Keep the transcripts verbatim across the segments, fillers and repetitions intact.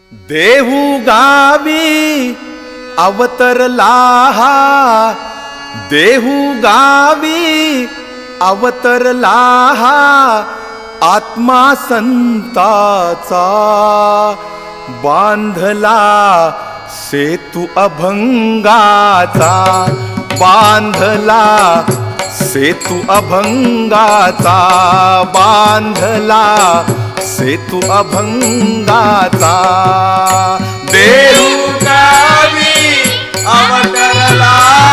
देहू गावी अवतरला हा, देहू गावी अवतरला हा, आत्मा संताचा बांधला सेतू अभंगाचा, बांधला सेतू अभंगाचा, बांधला सेतू अभंगाचा। देहू गावी अवतरला,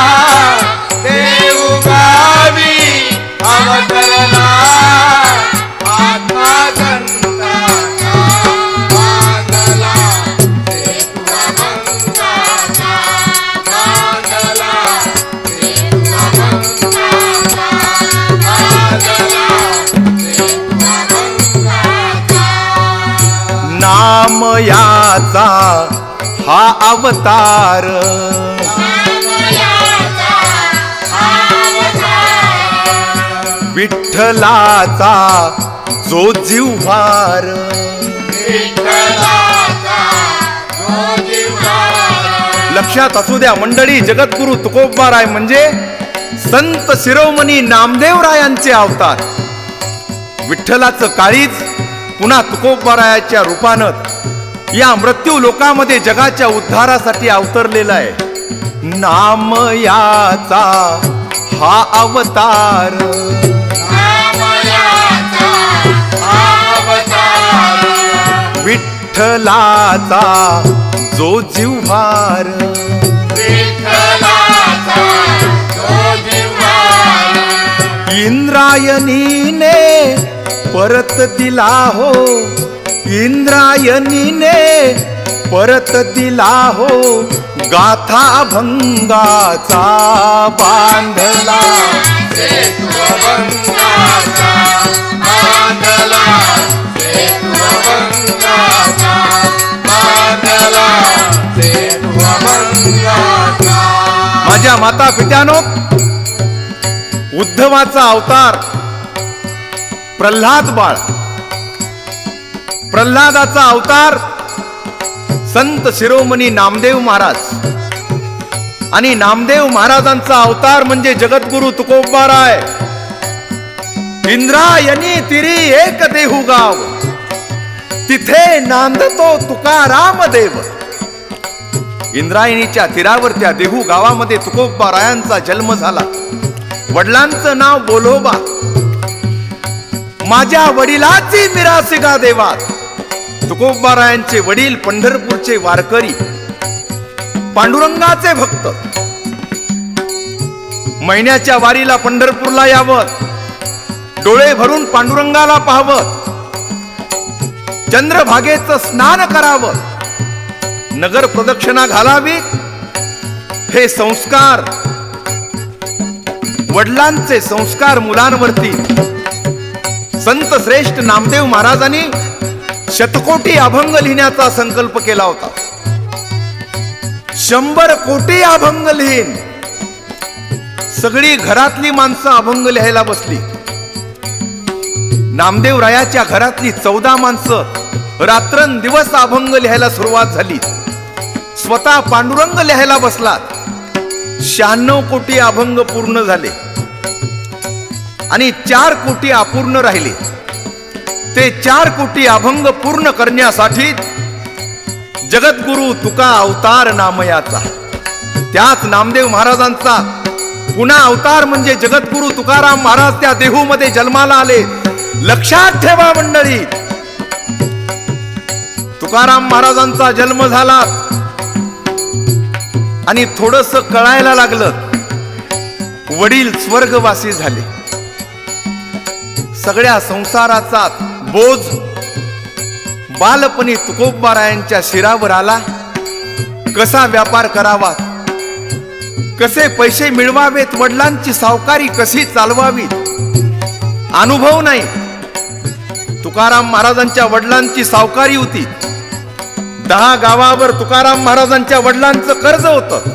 देहू गावी अवतरला, आत्मा संताचा बांधला सेतू अभंगाचा, बांधला सेतू अभंगाचा, बांधला सेतू अभंगाचा। नाम याचा हा अवतार, विठ्ठलाचा जो जिव्हार, लक्षात असू द्या मंडळी, जगद्गुरु तुकोबाराय म्हणजे संत शिरोमणी नामदेवरायांचे अवतार। विठ्ठलाचं काळीज पुन्हा तुकोबारायाच्या रूपानं या मृत्यू लोकामध्ये जगाच्या उद्धारासाठी अवतरलेला आहे। नाम याचा हा अवतार, विठ्ठलाचा जो जिव्हार, इंद्रायणीने परत दिला हो, इंद्रायणीने परत दिला हो, गाथा अभंगाचा बांधला सेतू अभंगाचा, बांधला सेतू अभंगाचा, बांधला सेतू अभंगाचा। माझ्या माता पित्यानो, उद्धवाचा अवतार प्रल्हाद बाळ, प्रल्हादाचा अवतार संत शिरोमणी नामदेव महाराज, आणि नामदेव महाराजांचा अवतार म्हणजे जगद्गुरु तुकोबाराय। इंद्रायणी तिरी एक देहू गाव, तिथे नांदतो तुकाराम देव। इंद्रायणीच्या तीरावर त्या देहू गावामध्ये तुकोबारायांचा जन्म झाला। वडिलांचं नाव बोलोबा, माझ्या वडिलाची मिरासिका देवात। तुकोबारायांचे वडील पंढरपूरचे वारकरी, पांडुरंगाचे भक्त। महिन्याच्या वारीला पंढरपूरला यावं, डोळे भरून पांडुरंगाला पाहावं, चंद्रभागेचं स्नान करावं, नगर प्रदक्षिणा घालावी। हे संस्कार, वडिलांचे संस्कार मुलांवरती संत श्रेष्ठ नामदेव महाराजांनी शतकोटी अभंग लिहिण्याचा संकल्प केला होता। शंभर कोटी अभंग लिहीन, सगळी घरातली माणसं अभंग लिहायला बसली। नामदेव रायाच्या घरातली चौदा माणसं रात्रंदिवस अभंग लिहायला सुरुवात झाली। स्वतः पांडुरंग लिहायला बसलात। शहाण्णव कोटी अभंग पूर्ण झाले आणि चार कोटी अपूर्ण राहिले। ते चार कोटी अभंग पूर्ण करण्यासाठी जगद्गुरु तुका अवतार नामयाचा, त्याच नामदेव महाराजांचा पुन्हा अवतार म्हणजे जगद्गुरु तुकाराम महाराज त्या देहू मध्ये जन्माला आले। लक्षात ठेवा मंडळी, तुकाराम महाराजांचा जन्म झाला आणि थोडस कळायला लागलं, वडील स्वर्गवासी झाले। सगळ्या संसाराचा बोज बालपणी तुकोबारायांच्या शिरावर आला। कसा व्यापार करावा, कसे पैसे मिळवावेत, वडिलांची सावकारी कशी चालवावी, अनुभव नाही। तुकाराम महाराजांच्या वडिलांची सावकारी होती। दहा गावावर तुकाराम महाराजांच्या वडिलांचं कर्ज होतं।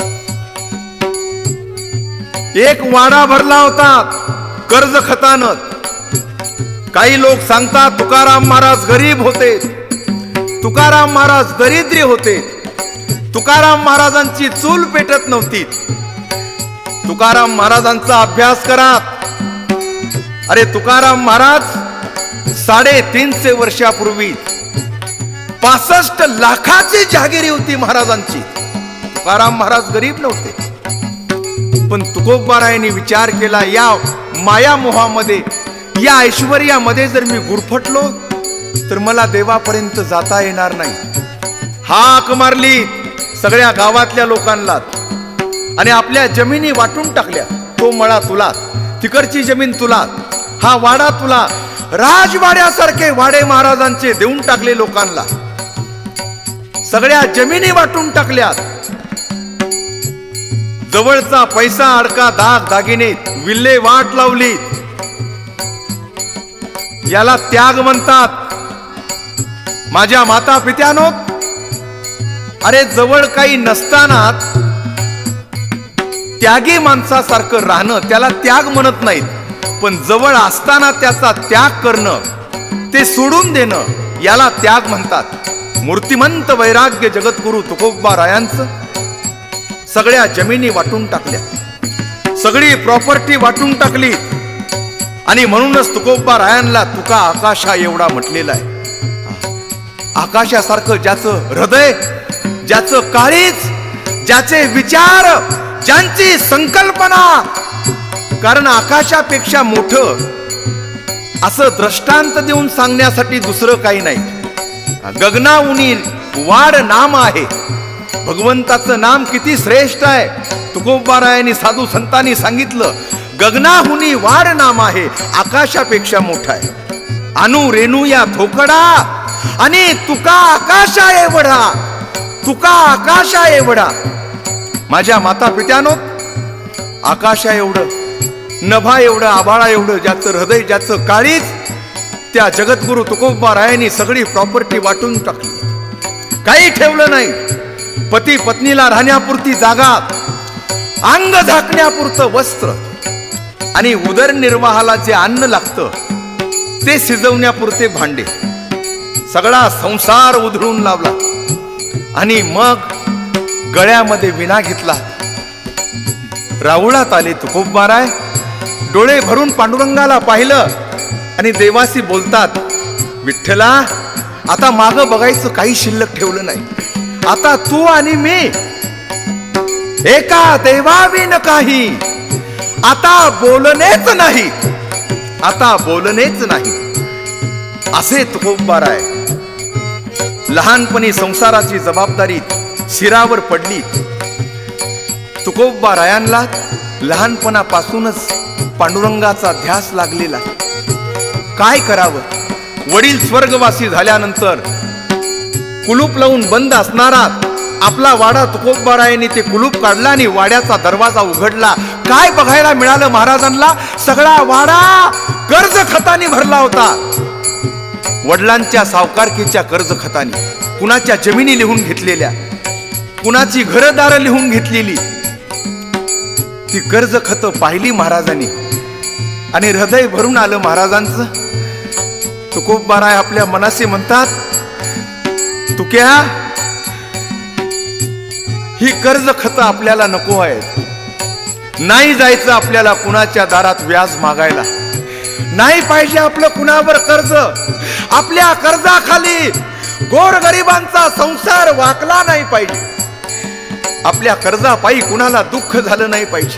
एक वाडा भरला होता कर्ज खतानं। काही लोक सांगतात तुकाराम महाराज गरीब होते, तुकाराम महाराज दरिद्री होते. तुकाराम महाराजांची चूल पेटत नव्हती. तुकाराम महाराजांचा अभ्यास करा. अरे तुकाराम महाराज साडेतीनशे वर्षापूर्वी पासष्ट लाखाची जहागिरी होती महाराजांची. तुकाराम महाराज गरीब नव्हते. पण तुकोबारायांनी विचार केला, या माया मोहामध्ये, या ऐश्वर्यामध्ये जर मी गुरफटलो तर मला देवापर्यंत जाता येणार नाही. हाक मारली सगळ्या गावातल्या लोकांना आणि आपल्या जमिनी वाटून टाकल्या. तो मळा तुला, तिकडची जमीन तुला, हा वाडा तुला. राजवाड्यासारखे वाडे महाराजांचे देऊन टाकले लोकांना. सगळ्या जमिनी वाटून टाकल्यात. जवळचा पैसा अडका दाग दागिने विल्हे वाट लावली. याला त्याग म्हणतात. माझ्या माता पित्यानो, अरे जवळ काही नसताना त्यागी माणसासारखं राहणं त्याला त्याग म्हणत नाहीत. पण जवळ असताना त्याचा त्याग करणं, ते सोडून देणं, याला त्याग म्हणतात. मूर्तिमंत वैराग्य जगद्गुरु तुकोबारायांचं सगळ्या जमिनी वाटून टाकल्या, सगळी प्रॉपर्टी वाटून टाकली. आणि म्हणूनच तुकोबारायांना तुका आकाशा एवढा म्हटलेला आहे. आकाशासारखं ज्याचं हृदय, ज्याचं काळीज, ज्याचे विचार, ज्यांची संकल्पना. कारण आकाशापेक्षा मोठं असं दृष्टांत देऊन सांगण्यासाठी दुसरं काही नाही. गगनाउनी वाढ नाम आहे. भगवंताचं नाम किती श्रेष्ठ आहे. तुकोबारायांनी साधू संतांनी सांगितलं, गगनाहुनी वाढ नाम आहे, आकाशापेक्षा मोठा आहे. अनु रेणू या थोकडा आणि तुका आकाशा एवढा, तुका आकाशा एवढा. माझ्या माता पित्यानो, आकाशा एवढं, नभा एवढं, आभाळा एवढं ज्याचं हृदय, ज्याचं काळीज, त्या जगद्गुरु तुकोबारायांनी सगळी प्रॉपर्टी वाटून टाकली. काही ठेवलं नाही. पती पत्नीला राहण्यापुरती जागा, अंग झाकण्यापुरतं वस्त्र आणि उदरनिर्वाहाला जे अन्न लागतं ते शिजवण्यापुरते भांडे, सगळा संसार उधळून लावला. आणि मग गळ्यामध्ये विणा घेतला. राऊळात आले तुकोबाराय. डोळे भरून पांडुरंगाला पाहिलं आणि देवाशी बोलतात, विठ्ठला आता माग बघायचं काही शिल्लक ठेवलं नाही. आता तू आणि मी एका देवाविन काही. आता बोलणेच नाही, आता बोलणेच नाही. असे तुकोबाराय. लहानपणी संसाराची जबाबदारी शिरावर पडली. तुकोबारायांना लहानपणापासूनच पांडुरंगाचा ध्यास लागलेला. काय करावं. वडील स्वर्गवासी झाल्यानंतर कुलूप लावून बंद असणारा आपला वाडा तुकोबारायांनी ते कुलूप काढला आणि वाड्याचा दरवाजा उघडला. काय बघायला मिळालं महाराजांना. सगळा वाडा कर्ज खतानी भरला होता. वडिलांच्या सावकारकीच्या कर्ज खतानी, कुणाच्या जमिनी लिहून घेतलेल्या, कुणाची घरदार लिहून घेतलेली ती कर्ज खत पाहिली महाराजांनी आणि हृदय भरून आलं महाराजांचं. तुकोबाराय आपल्या मनाशी म्हणतात, तुक्या ही कर्ज खत आपल्याला नको आहेत. नाही जायचं आपल्याला कुणाच्या दारात व्याज मागायला. नाही पाहिजे आपलं कुणावर कर्ज. आपल्या कर्जाखाली गोरगरिबांचा संसार वाकला नाही पाहिजे. आपल्या कर्जापायी कुणाला दुःख झालं नाही पाहिजे.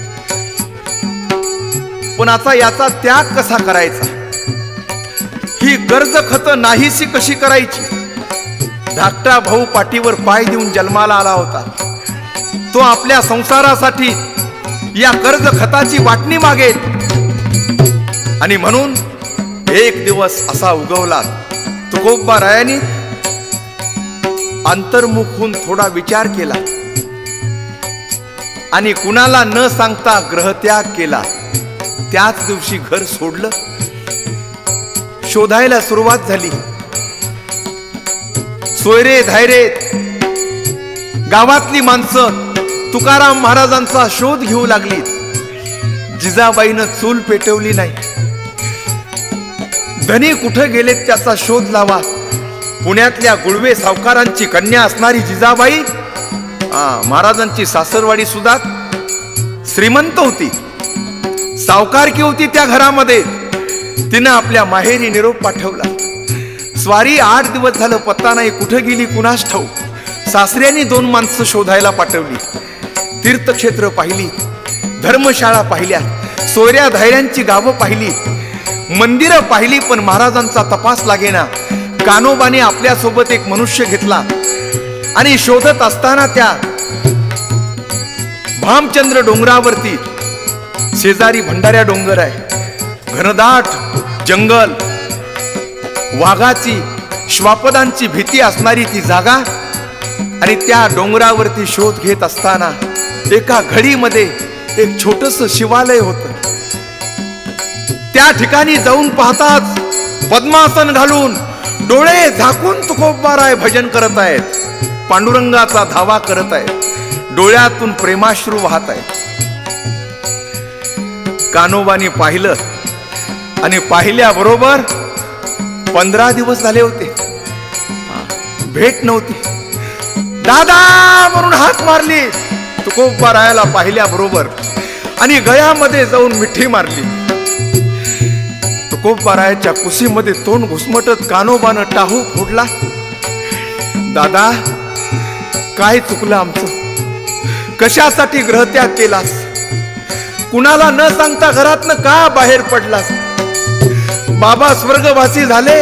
पण आता याचा त्याग कसा करायचा. ही कर्ज खत नाहीशी कशी करायची. धाकटा भाऊ पाठीवर पाय देऊन जन्माला आला होता. तो आपल्या संसारासाठी या कर्ज खताची वाटणी मागेल. आणि म्हणून एक दिवस असा उगवला. तुकोबारायांनी अंतर्मुख होऊन थोडा विचार केला आणि कुणाला न सांगता ग्रहत्याग केला. त्याच दिवशी घर सोडलं. शोधायला सुरुवात झाली. सोयरे धायरे गावातली माणसं तुकाराम महाराजांचा शोध घेऊ लागली. जिजाबाईनं चूल पेटवली नाही. धनी कुठे गेलेत त्याचा शोध लावा. पुण्यातल्या गुळवे सावकारांची कन्या असणारी जिजाबाई हा महाराजांची सासरवाडी सुद्धा श्रीमंत होती, सावकारकी होती त्या घरामध्ये. तिनं आपल्या माहेरी निरोप पाठवला. स्वारी आठ दिवस झालं पत्ता नाही, कुठं गेली कुणास ठाऊक. सासऱ्यांनी दोन माणसं शोधायला पाठवली. तीर्थक्षेत्र पाहिली, धर्मशाळा पाहिल्या, सोयऱ्या धायऱ्यांची गावं पाहिली, मंदिरं पाहिली, पण महाराजांचा तपास लागेना. कानोबाने आपल्यासोबत एक मनुष्य घेतला आणि शोधत असताना त्या भामचंद्र डोंगरावरती, शेजारी भंडाऱ्या डोंगर आहे, घनदाट जंगल, वाघाची श्वापदांची भीती असणारी ती जागा. आणि त्या डोंगरावरती शोध घेत असताना एका घडीमध्ये एक छोटस शिवालय होत. त्या ठिकाणी जाऊन पाहताच पद्मासन घालून डोळे झाकून तुकोबाराय भजन करत आहेत, पांडुरंगाचा धावा करत आहेत, डोळ्यातून प्रेमाश्रू वाहत आहेत. कानोबाने पाहिलं आणि पाहिल्याबरोबर पंधरा दिवस झाले होते, भेट नव्हती. दादा म्हणून हाक मारली तुकोबारायाला पाहिल्याबरोबर आणि गळ्यामध्ये जाऊन मिठी मारली. तुकोबारायाच्या कुशीमध्ये तोंड घुसमटत कानोबानं टाहू फोडला. दादा, काय चुकलं आमचं? कशासाठी ग्रहत्याग केलास? कुणाला न सांगता घरातनं का बाहेर पडलास? बाबा स्वर्गवासी झाले,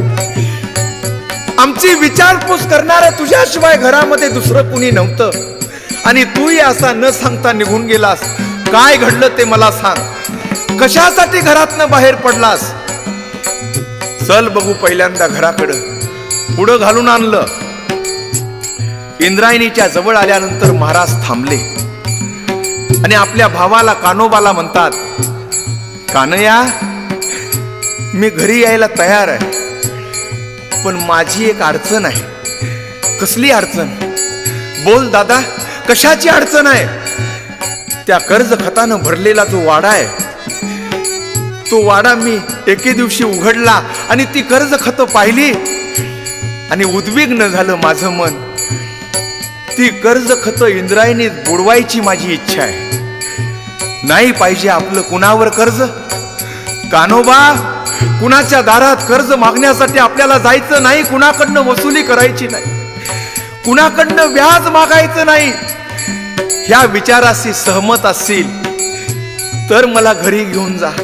आमची विचारपूस करणाऱ्या तुझ्याशिवाय घरामध्ये दुसरं कुणी नव्हतं, आणि तूही असा न सांगता निघून गेलास. काय घडलं ते मला सांग. कशासाठी घरातनं बाहेर पडलास? चल बघू पहिल्यांदा घराकडं. पुढं घालून आणलं. इंद्रायणीच्या जवळ आल्यानंतर महाराज थांबले आणि आपल्या भावाला कानोबाला म्हणतात, कानया, मी घरी यायला तयार आहे, पण माझी एक अडचण आहे. कसली अडचण? बोल दादा, कशाची अडचण आहे? त्या कर्ज खतानं भरलेला जो वाडा आहे, तो वाडा मी एके दिवशी उघडला आणि ती कर्ज खत पाहिली आणि उद्विग्न झालं माझं मन. ती कर्ज खत इंद्रायणीत बुडवायची माझी इच्छा आहे. नाही पाहिजे आपलं कुणावर कर्ज. कानोबा, कुणाच्या दारात कर्ज मागण्यासाठी आपल्याला जायचं नाही, कुणाकडनं वसुली करायची नाही, कुणाकडनं व्याज मागायचं नाही. ह्या विचाराशी सहमत असतील तर मला घरी घेऊन जा,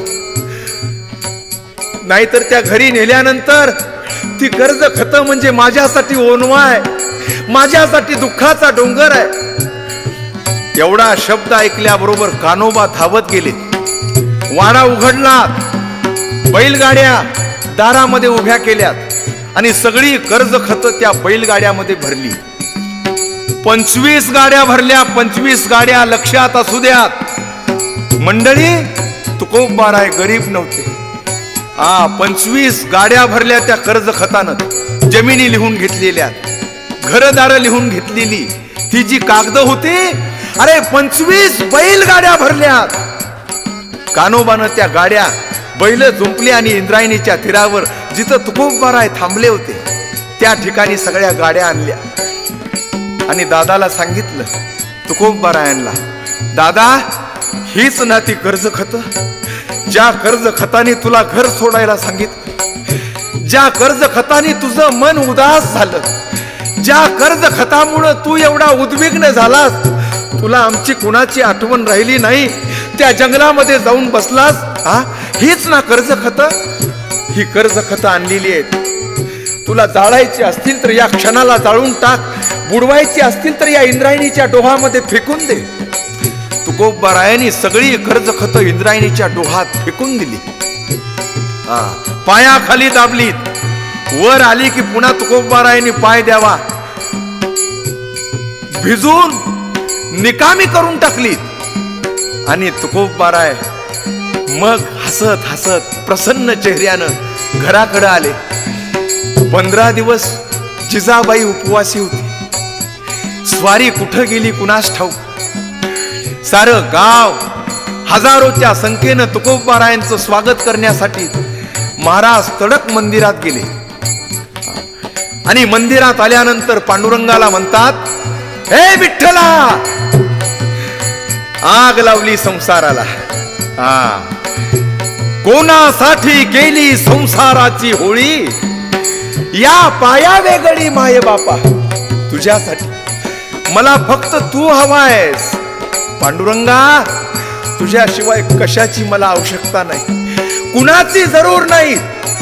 नाहीतर त्या घरी नेल्यानंतर ती कर्ज खत म्हणजे माझ्यासाठी ओनवा आहे, माझ्यासाठी दुःखाचा डोंगर आहे. एवढा शब्द ऐकल्याबरोबर कानोबा धावत गेले. वाडा उघडला, बैलगाड्या दारामध्ये उभ्या केल्यात आणि सगळी कर्ज खत त्या बैलगाड्यामध्ये भरली. पंचवीस गाड्या भरल्या, पंचवीस गाड्या. लक्षात असू द्यात मंडळी, तुकोबाराय गरीब नव्हते. हा, पंचवीस गाड्या भरल्या त्या कर्ज खतानं. जमिनी लिहून घेतलेल्या, घरदार लिहून घेतलेली, ती जी कागद होती, अरे पंचवीस बैलगाड्या भरल्या. कानोबानं त्या गाड्या, बैल जुंपली आणि इंद्रायणीच्या तीरावर जिथं तुकोबाराय थांबले होते त्या ठिकाणी सगळ्या गाड्या आणल्या आणि दादाला सांगितलं, तुकोबारायांना, दादा, हीच ना ती कर्ज खत, ज्या कर्ज खताने तुला घर सोडायला सांगितलं, ज्या कर्ज खताने तुझं मन उदास झालं, ज्या कर्ज खतामुळं तू एवढा उद्विग्न झालास, तुला आमची कुणाची आठवण राहिली नाही, त्या जंगलामध्ये जाऊन बसलास. हा, हीच ना कर्ज खत. ही कर्ज खत आणलेली आहेत. तुला जाळायची असतील तर या क्षणाला जाळून टाक, बुडवायची असतील तर या इंद्रायणीच्या डोहामध्ये फेकून दे. तुकोबारायांनी सगळी कर्ज खत इंद्रायणीच्या डोहात फेकून दिली. हा, पायाखाली दाबलीत. वर आली की पुन्हा तुकोबारायांनी पाय द्यावा, भिजून निकामी करून टाकली. आणि तुकोबाराय मग हसत हसत प्रसन्न चेहऱ्यानं घराकडे आले. पंधरा दिवस जिजाबाई उपवासी होती. स्वारी कुठं गेली कुणास ठाऊक. सारं गाव हजारोच्या संख्येनं तुकोबारायांचं स्वागत करण्यासाठी महाराज तडक मंदिरात गेले. आणि मंदिरात आल्यानंतर पांडुरंगाला म्हणतात, हे विठ्ठला, आग लावली संसाराला. हा, कोणासाठी केली संसाराची होळी, या पाया वेगळी माये बापा तुझ्यासाठी. मला फक्त तू हवायस पांडुरंगा, तुझ्याशिवाय कशाची मला आवश्यकता नाही, कुणाची जरूर नाही.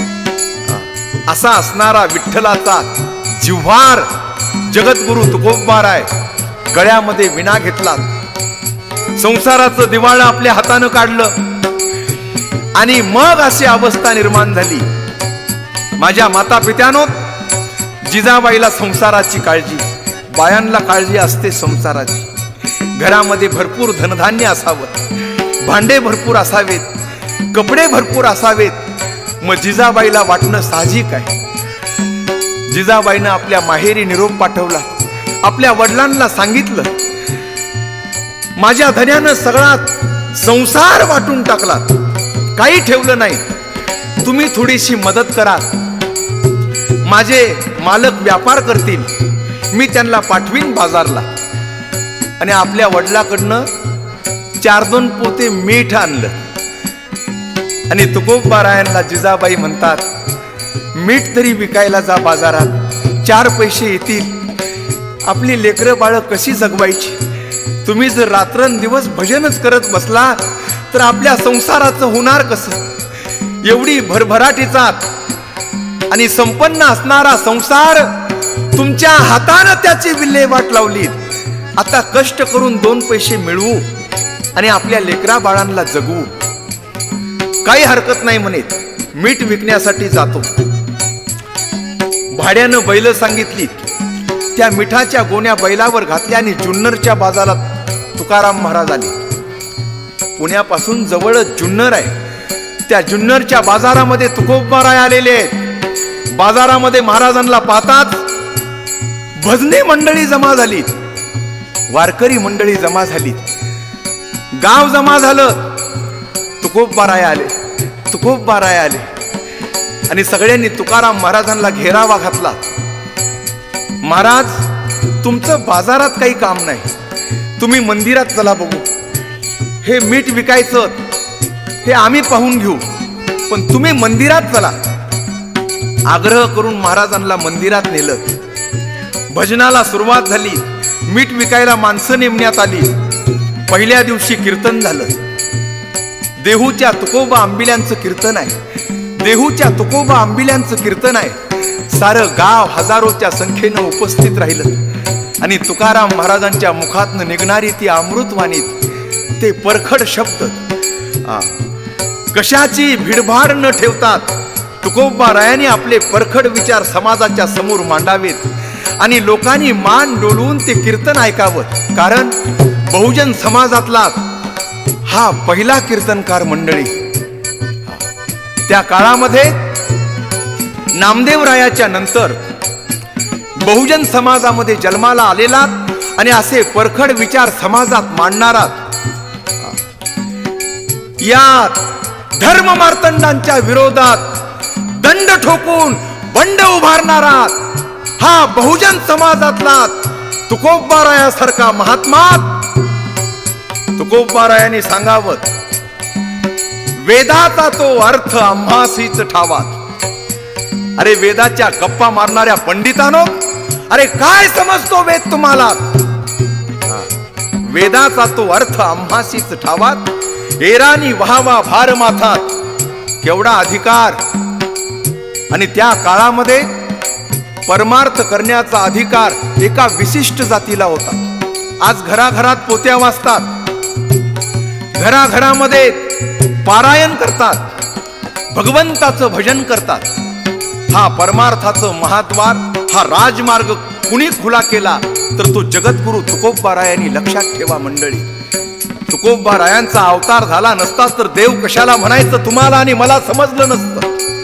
असा असणारा विठ्ठलाचा जिव्हार जगद्गुरु तुकोबाराय गळ्यामध्ये विणा घेतला, संसाराचं दिवाळं आपल्या हातानं काढलं आणि मग अशी अवस्था निर्माण झाली. माझ्या माता पित्यानो, जिजाबाईला संसाराची काळजी, बायांना काळजी असते संसाराची. घरामध्ये भरपूर धनधान्य असावं, भांडे भरपूर असावेत, कपडे भरपूर असावेत. मग जिजाबाईला वाटणं साहजिक आहे. जिजाबाईनं आपल्या माहेरी निरोप पाठवला, आपल्या वडिलांना सांगितलं, माझ्या धन्यानं सगळा संसार वाटून टाकला, काही ठेवलं नाही, तुम्ही थोडीशी मदत करा. माझे मालक व्यापार करतील, मी त्यांना पाठवीन बाजारला. आणि आपल्या वडिलाकडनं चार दोन पोते मीठ आणलं. आणि तुकोबारायांना जिजाबाई म्हणतात, मीठ तरी विकायला जा बाजारात, चार पैसे येतील, आपली लेकरं बाळ कशी जगवायची. तुम्ही जर रात्रंदिवस भजनच करत बसला तर आपल्या संसाराचं होणार कसं. एवढी भरभराटीचा आणि संपन्न असणारा संसार तुमच्या हातानं त्याची विल्हेवाट लावली. आता कष्ट करून दोन पैसे मिळवू आणि आपल्या लेकरा बाळांना जगवू, काही हरकत नाही म्हणेत. मीठ विकण्यासाठी जातो, भाड्यानं बैल सांगितली, त्या मिठाच्या गोण्या बैलावर घातल्या आणि जुन्नरच्या बाजारात तुकाराम महाराज आले. पुण्यापासून जवळच जुन्नर आहे, त्या जुन्नरच्या बाजारामध्ये तुकोबाराय आलेले आहेत. बाजारामध्ये महाराजांना पाहताच भजनी मंडळी जमा झाली, वारकरी मंडळी जमा झाली, गाव जमा झालं. तुकोबाराय आले, तुकोबाराय आले आणि सगळ्यांनी तुकाराम महाराजांना घेरावा घातला. महाराज, तुमचं बाजारात काही काम नाही, तुम्ही मंदिरात चला बघू. हे मीठ विकायचं हे आम्ही पाहून घेऊ, पण तुम्ही मंदिरात चला. आग्रह करून महाराजांना मंदिरात नेलं. भजनाला सुरुवात झाली, मीठ विकायला माणसं नेमण्यात आली. पहिल्या दिवशी कीर्तन झालं. देहूच्या तुकोबा आंबिल्यांचं कीर्तन आहे, देहूच्या तुकोबा आंबिल्यांचं कीर्तन आहे. सारं गाव हजारोच्या संख्येनं उपस्थित राहिलं आणि तुकाराम महाराजांच्या मुखातनं निघणारी ती अमृतवाणी, ते परखड शब्द, कशाची भिडभाड न ठेवतात तुकोबारायांनी आपले परखड विचार समाजाच्या समोर मांडावेत आणि लोकांनी मान डोलवून ते कीर्तन ऐकावं. कारण बहुजन समाजातला हा पहिला कीर्तनकार मंडळी. त्या काळामध्ये नामदेवरायाच्या नंतर बहुजन समाजामध्ये जन्माला आलेला आणि असे परखड विचार समाजात मांडणारा, या धर्म मार्तंडांच्या विरोधात दंड ठोकून बंड उभारणारा हा बहुजन समाजातला तुकोबारायासारखा महात्मा. तुकोबारायांनी सांगावं, वेदाचा तो अर्थ आम्हासीच ठावा. अरे वेदाच्या गप्पा मारणाऱ्या पंडितांनो, अरे काय समजतो वेद तुम्हाला. वेदाचा तो अर्थ आम्हासीच ठावा, एरानी व्हावा भार माथात. केवढा अधिकार. आणि त्या काळामध्ये परमार्थ करण्याचा अधिकार एका विशिष्ट जातीला होता. आज घराघरात पोत्या वाजतात, घराघरामध्ये पारायण करतात, भगवंताचं भजन करतात. हा परमार्थाचं महाद्वार, हा राजमार्ग कुणी खुला केला तर तो जगद्गुरु तुकोबारायांनी. लक्षात ठेवा मंडळी, तुकोबारायांचा अवतार झाला नसता तर देव कशाला म्हणायचं तुम्हाला आणि मला समजलं नसतं.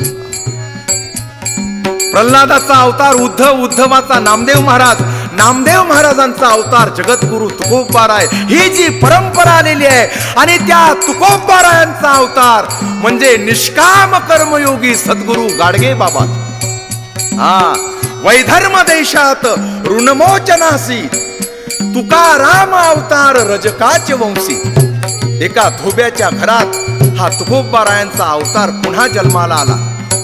प्रल्हादाचा अवतार उद्धव, उद्धवाचा नामदेव महाराज, नामदेव महाराजांचा अवतार जगद्गुरु तुकोबाराय. ही जी परंपरा आलेली आहे आणि त्या तुकोबारायांचा अवतार म्हणजे निष्काम कर्मयोगी सद्गुरु गाडगे बाबा. हा वैधर्म देशात ऋणमोचनासी तुकाराम अवतार रजकाच वंशी. एका धोब्याच्या घरात हा तुकोबारायांचा अवतार पुन्हा जन्माला आला.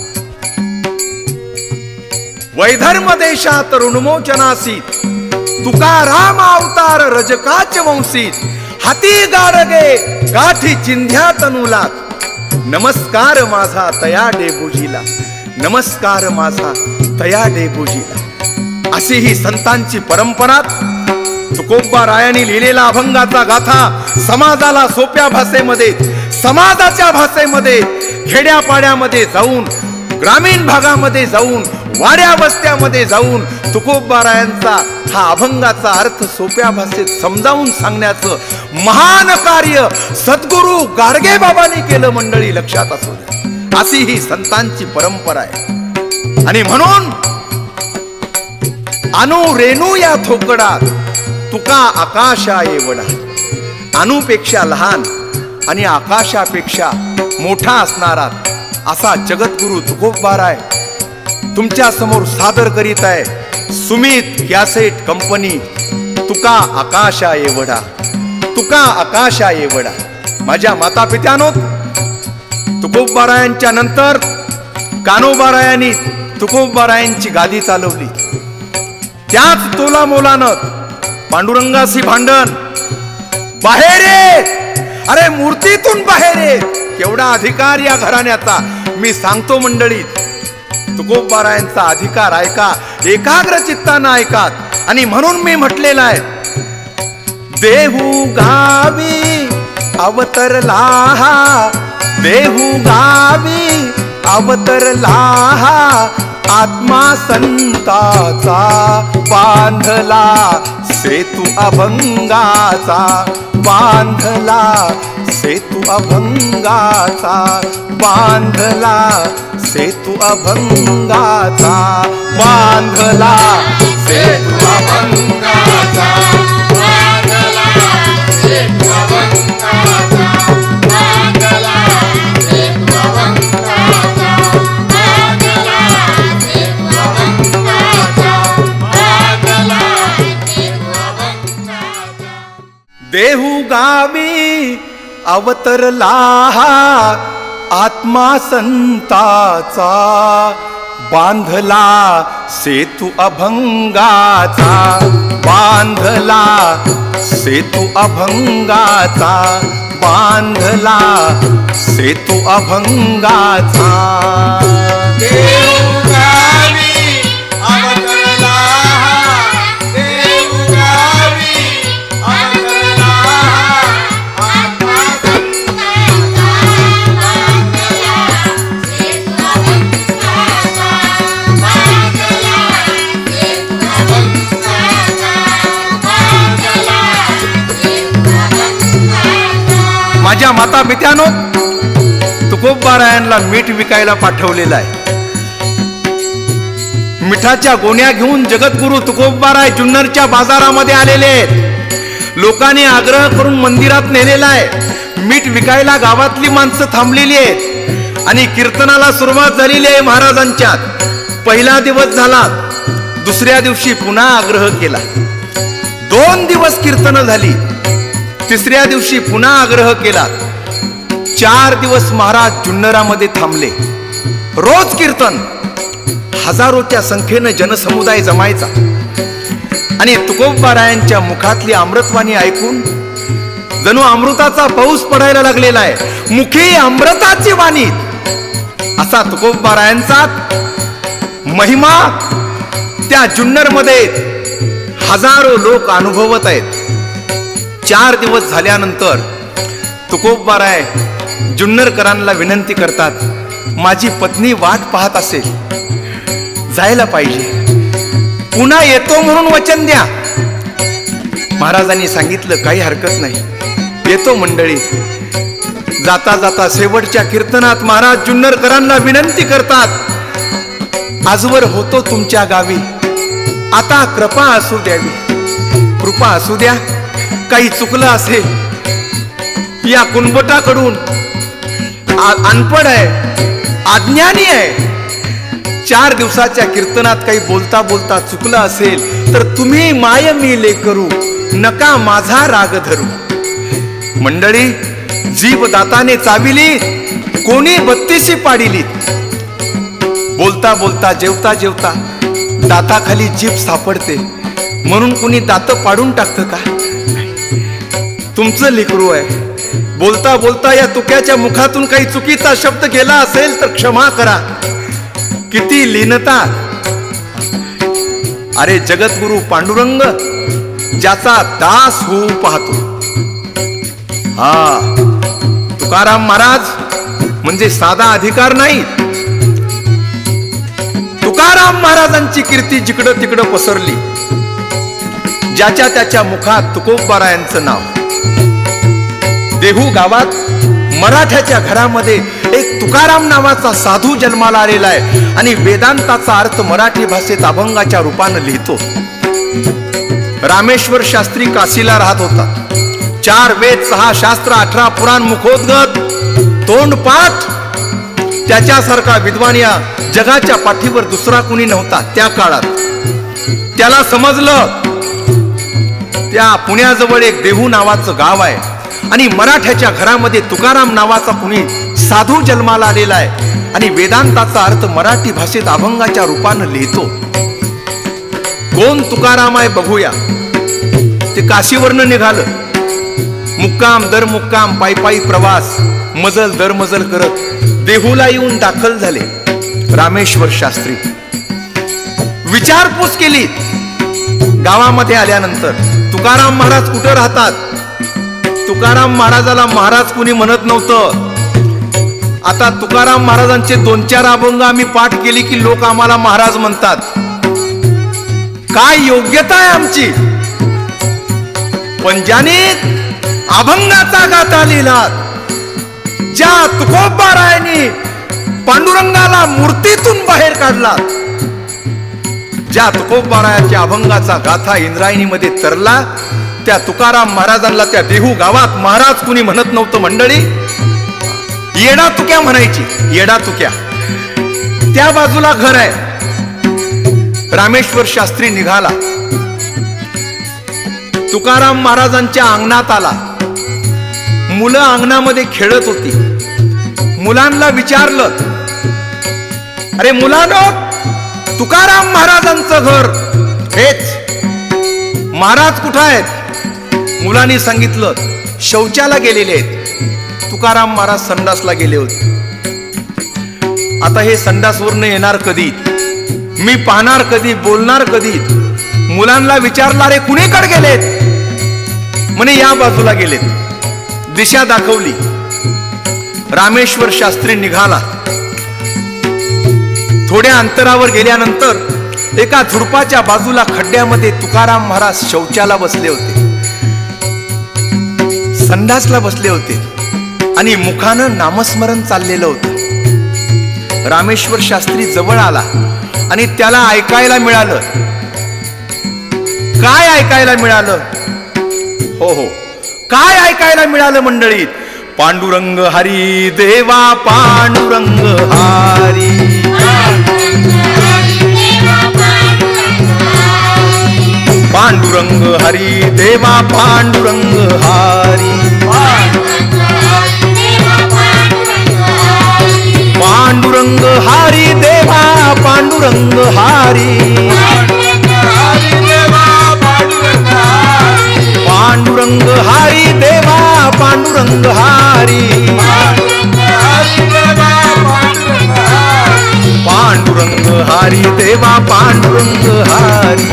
वैधर्म देशात ऋणमोचनासी तुकाराम अवतार रजकाच वंशीत. हाती गारगे गाठी चिंध्या तनुलात. नमस्कार माझा तया डेबुजीला, नमस्कार माझा तया डेबुजीला. अशी ही संतांची परंपरा. तुकोबारायांनी लिहिलेला अभंगाचा गाथा समाजाला सोप्या भाषेमध्ये, समाजाच्या भाषेमध्ये खेड्यापाड्यामध्ये जाऊन, ग्रामीण भागामध्ये जाऊन, वाड्या वस्त्यामध्ये जाऊन तुकोबारायांचा हा अभंगाचा अर्थ सोप्या भाषेत समजावून सांगण्याचं महान कार्य सद्गुरु गाडगे बाबांनी केलं. मंडळी लक्षात असू द्या, अशी ही संतांची परंपरा आहे. आणि म्हणून अनु रेणू या थोकडात तुका आकाशा एवढा. अनुपेक्षा लहान आणि आकाशापेक्षा मोठा असणारा असा जगद्गुरु तुकोबाराय तुमच्या समोर सादर करीत आहे. सुमित कॅसेट कंपनी तुका आकाशा एवढा, तुका आकाशा एवढा. माझ्या माता पित्यानो, तुकोबारायांच्या नंतर कान्होबारायांनी तुकोबारायांची गादी चालवली. त्याच तोला मोलानं पांडुरंगाशी भांडण. बाहेर ये, अरे मूर्तीतून बाहेर ये. केवढा अधिकार या घराण्याचा मी सांगतो मंडळीत. तुकोबारायांचा अधिकार ऐका, एकाग्र चित्तानं ऐका. आणि म्हणून मी म्हटलेलं आहे, देहू गावी अवतरला हा, देहू गावी अवतरला हा. आत्मा संताचा बांधला सेतू अभंगाचा, बांधला सेतू अभंगाचा, बांधला सेतू अभंगाचा, बांधला सेतू अभंगाचा, बांधला सेतू अभंगाचा, बांधला सेतू अभंगाचा, बांधला सेतू अभंगाचा, बांधला सेतू अभंगाचा. देहू गावी अवतरला हा आत्मा संताचा, बांधला सेतू अभंगाचा, बांधला सेतू अभंगाचा, बांधला सेतू अभंगाचा. देहू गावी अवतरला हा, देहू गावी अवतरला हा. आत्मा संताचा बांधला सेतू अभंगाचा, बांधला सेतू अभंगाचा, बांधला सेतू अभंगाचा. माझ्या माता पित्यानो, तुकोबारायांना मीठ विकायला पाठवलेलं आहे. मिठाच्या गोण्या घेऊन जगद्गुरु तुकोबाराय जुन्नरच्या बाजारामध्ये आलेले आहेत. लोकांनी आग्रह करून मंदिरात नेलेला आहे. मीठ विकायला गावातली माणसं थांबलेली आहेत आणि कीर्तनाला सुरुवात झालेली आहे महाराजांच्या. पहिला दिवस झाला, दुसऱ्या दिवशी पुन्हा आग्रह केला. दोन दिवस कीर्तन झाली. तिसऱ्या दिवशी पुन्हा आग्रह केला. चार दिवस महाराज जुन्नरामध्ये थांबले. रोज कीर्तन, हजारोच्या संख्येनं जनसमुदाय जमायचा. आणि तुकोबारायांच्या मुखातली अमृतवाणी ऐकून जणू अमृताचा पाऊस पडायला लागलेला आहे. मुखी अमृताची वाणी, असा तुकोबारायांचा महिमा त्या जुन्नरमध्ये हजारो लोक अनुभवत आहेत. चार दिवस झाल्यानंतर तुकोबाराय जुन्नरकरांना विनंती करतात, माझी पत्नी वाट पाहत असेल, जायला पाहिजे, पुन्हा येतो म्हणून वचन द्या. महाराजांनी सांगितलं काही हरकत नाही, येतो मंडळी. जाता जाता शेवटच्या कीर्तनात महाराज जुन्नरकरांना विनंती करतात, आजवर होतो तुमच्या गावी, आता कृपा असू द्यावी, कृपा असू द्या. काही चुकलं असेल, या कुणबटाकडून अनपड आहे, अज्ञानी आहे, चार दिवसाच्या कीर्तनात काही बोलता बोलता चुकलं असेल तर तुम्ही माय मी लेकरू, नका माझा राग धरू. मंडळी, जीभ दाताने चाविली, कोणी बत्तीसी पाडिली. बोलता बोलता जेवता जेवता दाताखाली जीभ सापडते म्हणून कुणी दात पाडून टाकतं का? तुमचं लेकरू आहे. बोलता बोलता या तुक्याच्या मुखातून काही चुकीचा शब्द गेला असेल तर क्षमा करा. किती लीनता. अरे जगद्गुरु पांडुरंग ज्याचा दास होऊ पाहतो. हा, तुकाराम महाराज म्हणजे साधा अधिकार नाही. तुकाराम महाराजांची कीर्ती जिकडं तिकडं पसरली. ज्याच्या त्याच्या मुखात तुकोबारायांचं नाव. देहू गावात मराठ्याच्या घरामध्ये एक तुकाराम नावाचा साधू जन्माला आलेला आहे आणि वेदांताचा अर्थ मराठी भाषेत अभंगाच्या रूपानं लिहितो. रामेश्वर शास्त्री काशीला राहत होता. चार वेद, सहा शास्त्र, अठरा पुराण मुखोद्गत, तोंडपाठ. त्याच्यासारखा विद्वान या जगाच्या पाठीवर दुसरा कुणी नव्हता त्या काळात. त्याला समजलं त्या पुण्याजवळ एक देहू नावाचं गाव आहे आणि मराठ्याच्या घरामध्ये तुकाराम नावाचा कुणी साधू जन्माला आलेला आहे आणि वेदांताचा अर्थ मराठी भाषेत अभंगाच्या रूपानं लिहितो. कोण तुकाराम आहे बघूया. ते काशीवरनं निघालं. मुक्काम दर मुक्काम, पायी पायी प्रवास, मजल दर मजल करत देहूला येऊन दाखल झाले रामेश्वर शास्त्री. विचारपूस केली. गावामध्ये आल्यानंतर तुकाराम महाराज कुठं राहतात? तुकाराम महाराजाला महाराज कुणी म्हणत नव्हतं. आता तुकाराम महाराजांचे दोन चार अभंग आम्ही पाठ केली की लोक आम्हाला महाराज म्हणतात. काय योग्यता आहे आमची? पण ज्याने अभंगाचा गाथा लिहिला, ज्या तुकोबारायांनी पांडुरंगाला मूर्तीतून बाहेर काढला, ज्या तुकोबारायाच्या अभंगाचा गाथा इंद्रायणीमध्ये तरला, त्या तुकाराम महाराजांना त्या देहू गावात महाराज कुणी म्हणत नव्हतं. मंडळी, येडा तुक्या म्हणायची. येडा तुक्या. त्या बाजूला घर आहे. रामेश्वर शास्त्री निघाला. तुकाराम महाराजांच्या अंगणात आला. मुलं अंगणामध्ये खेळत होती. मुलांना विचारलं, अरे मुलांनो, तुकाराम महाराजांचं घर हेच, महाराज कुठं आहेत? मुलांनी सांगितलं, शौचाला गेलेले आहेत. तुकाराम महाराज संडासला गेले होते. आता हे संडासवरनं येणार कधी? मी पाहणार कधी? बोलणार कधी? मुलांना विचारला, रे कुणीकडे गेलेत? म्हणे या बाजूला गेलेत. दिशा दाखवली. रामेश्वर शास्त्री निघाला. थोड्या अंतरावर गेल्यानंतर एका झुडपाच्या बाजूला खड्ड्यामध्ये तुकाराम महाराज शौचाला बसले होते, संडासला बसले होते आणि मुखानं नामस्मरण चाललेलं होतं. रामेश्वर शास्त्री जवळ आला आणि त्याला ऐकायला मिळालं. काय ऐकायला मिळालं? हो हो, काय ऐकायला मिळालं मंडळी? पांडुरंग हरी देवा, पांडुरंग हरी, पांडुरंग हरी देवा, पांडुरंग हरी, पांडुरंग हरी देवा, पांडुरंग हरी, पांडुरंग हरी देवा, पांडुरंग हरी, पांडुरंग हरी देवा, पांडुरंग हरी.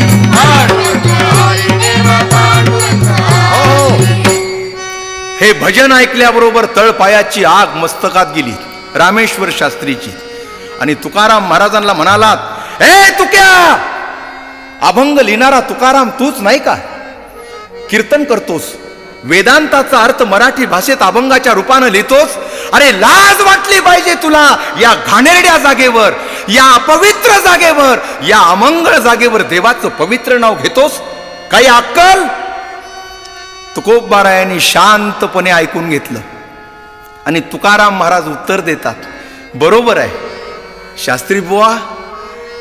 हे भजन ऐकल्याबरोबर तळपायाची आग मस्तकात गेली रामेश्वर शास्त्रीची आणि तुकाराम महाराजांना म्हणालात, ए तुक्या, अभंग लिहिणारा तुकाराम तूच नाही का? कीर्तन करतोस, वेदांताचा अर्थ मराठी भाषेत अभंगाच्या रूपानं लिहितोस. अरे लाज वाटली पाहिजे तुला. या घाणेरड्या जागेवर, या अपवित्र जागेवर, या अमंगळ जागेवर देवाचं पवित्र नाव घेतोस. काही अक्कल? तुकोबारायांनी शांतपणे ऐकून घेतलं आणि तुकाराम महाराज उत्तर देतात, बरोबर आहे शास्त्री बुवा,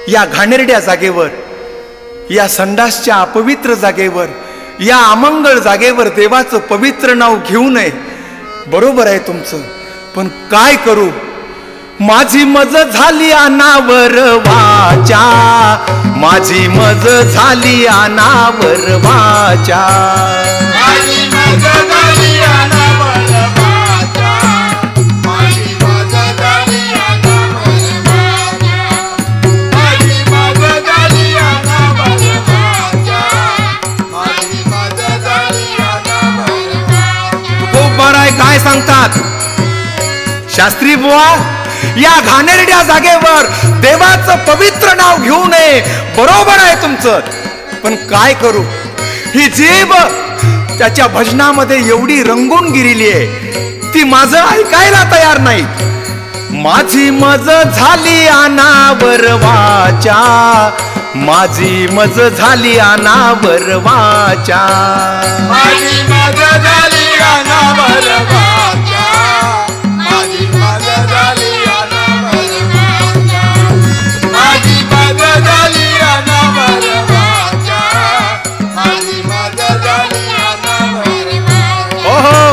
या घाणेरड्या जागेवर, या संडासच्या अपवित्र जागेवर, या अमंगळ जागेवर देवाचं पवित्र नाव घेऊ नये. बरोबर आहे तुमचं, पण काय करू? माझी मज झाली अनावर वाचा, माझी मज झाली अनावर वाचा. माझी मज झाली अनावर वाचा, माझी मज झाली अनावर वाचा, माझी मज झाली अनावर वाचा, माझी मज झाली अनावर वाचा. तुकोबाराय काय सांगतात? शास्त्री बुवा, या घाणेरड्या जागेवर देवाचं पवित्र नाव घेऊ नये. बरोबर आहे तुमचं, पण काय करू? ही जीभ त्याच्या भजनामध्ये एवढी रंगून गेलेली आहे, ती माझं ऐकायला तयार नाही. माझी मज झाली अनावर वाचा, माझी मज झाली अनावर वाचा. माझी मज झाली अनावर वाचा, माझी मज झाली अनावर वाचा, माझी मज झाली अनावर वाचा, माझी मज झाली अनावर वाचा.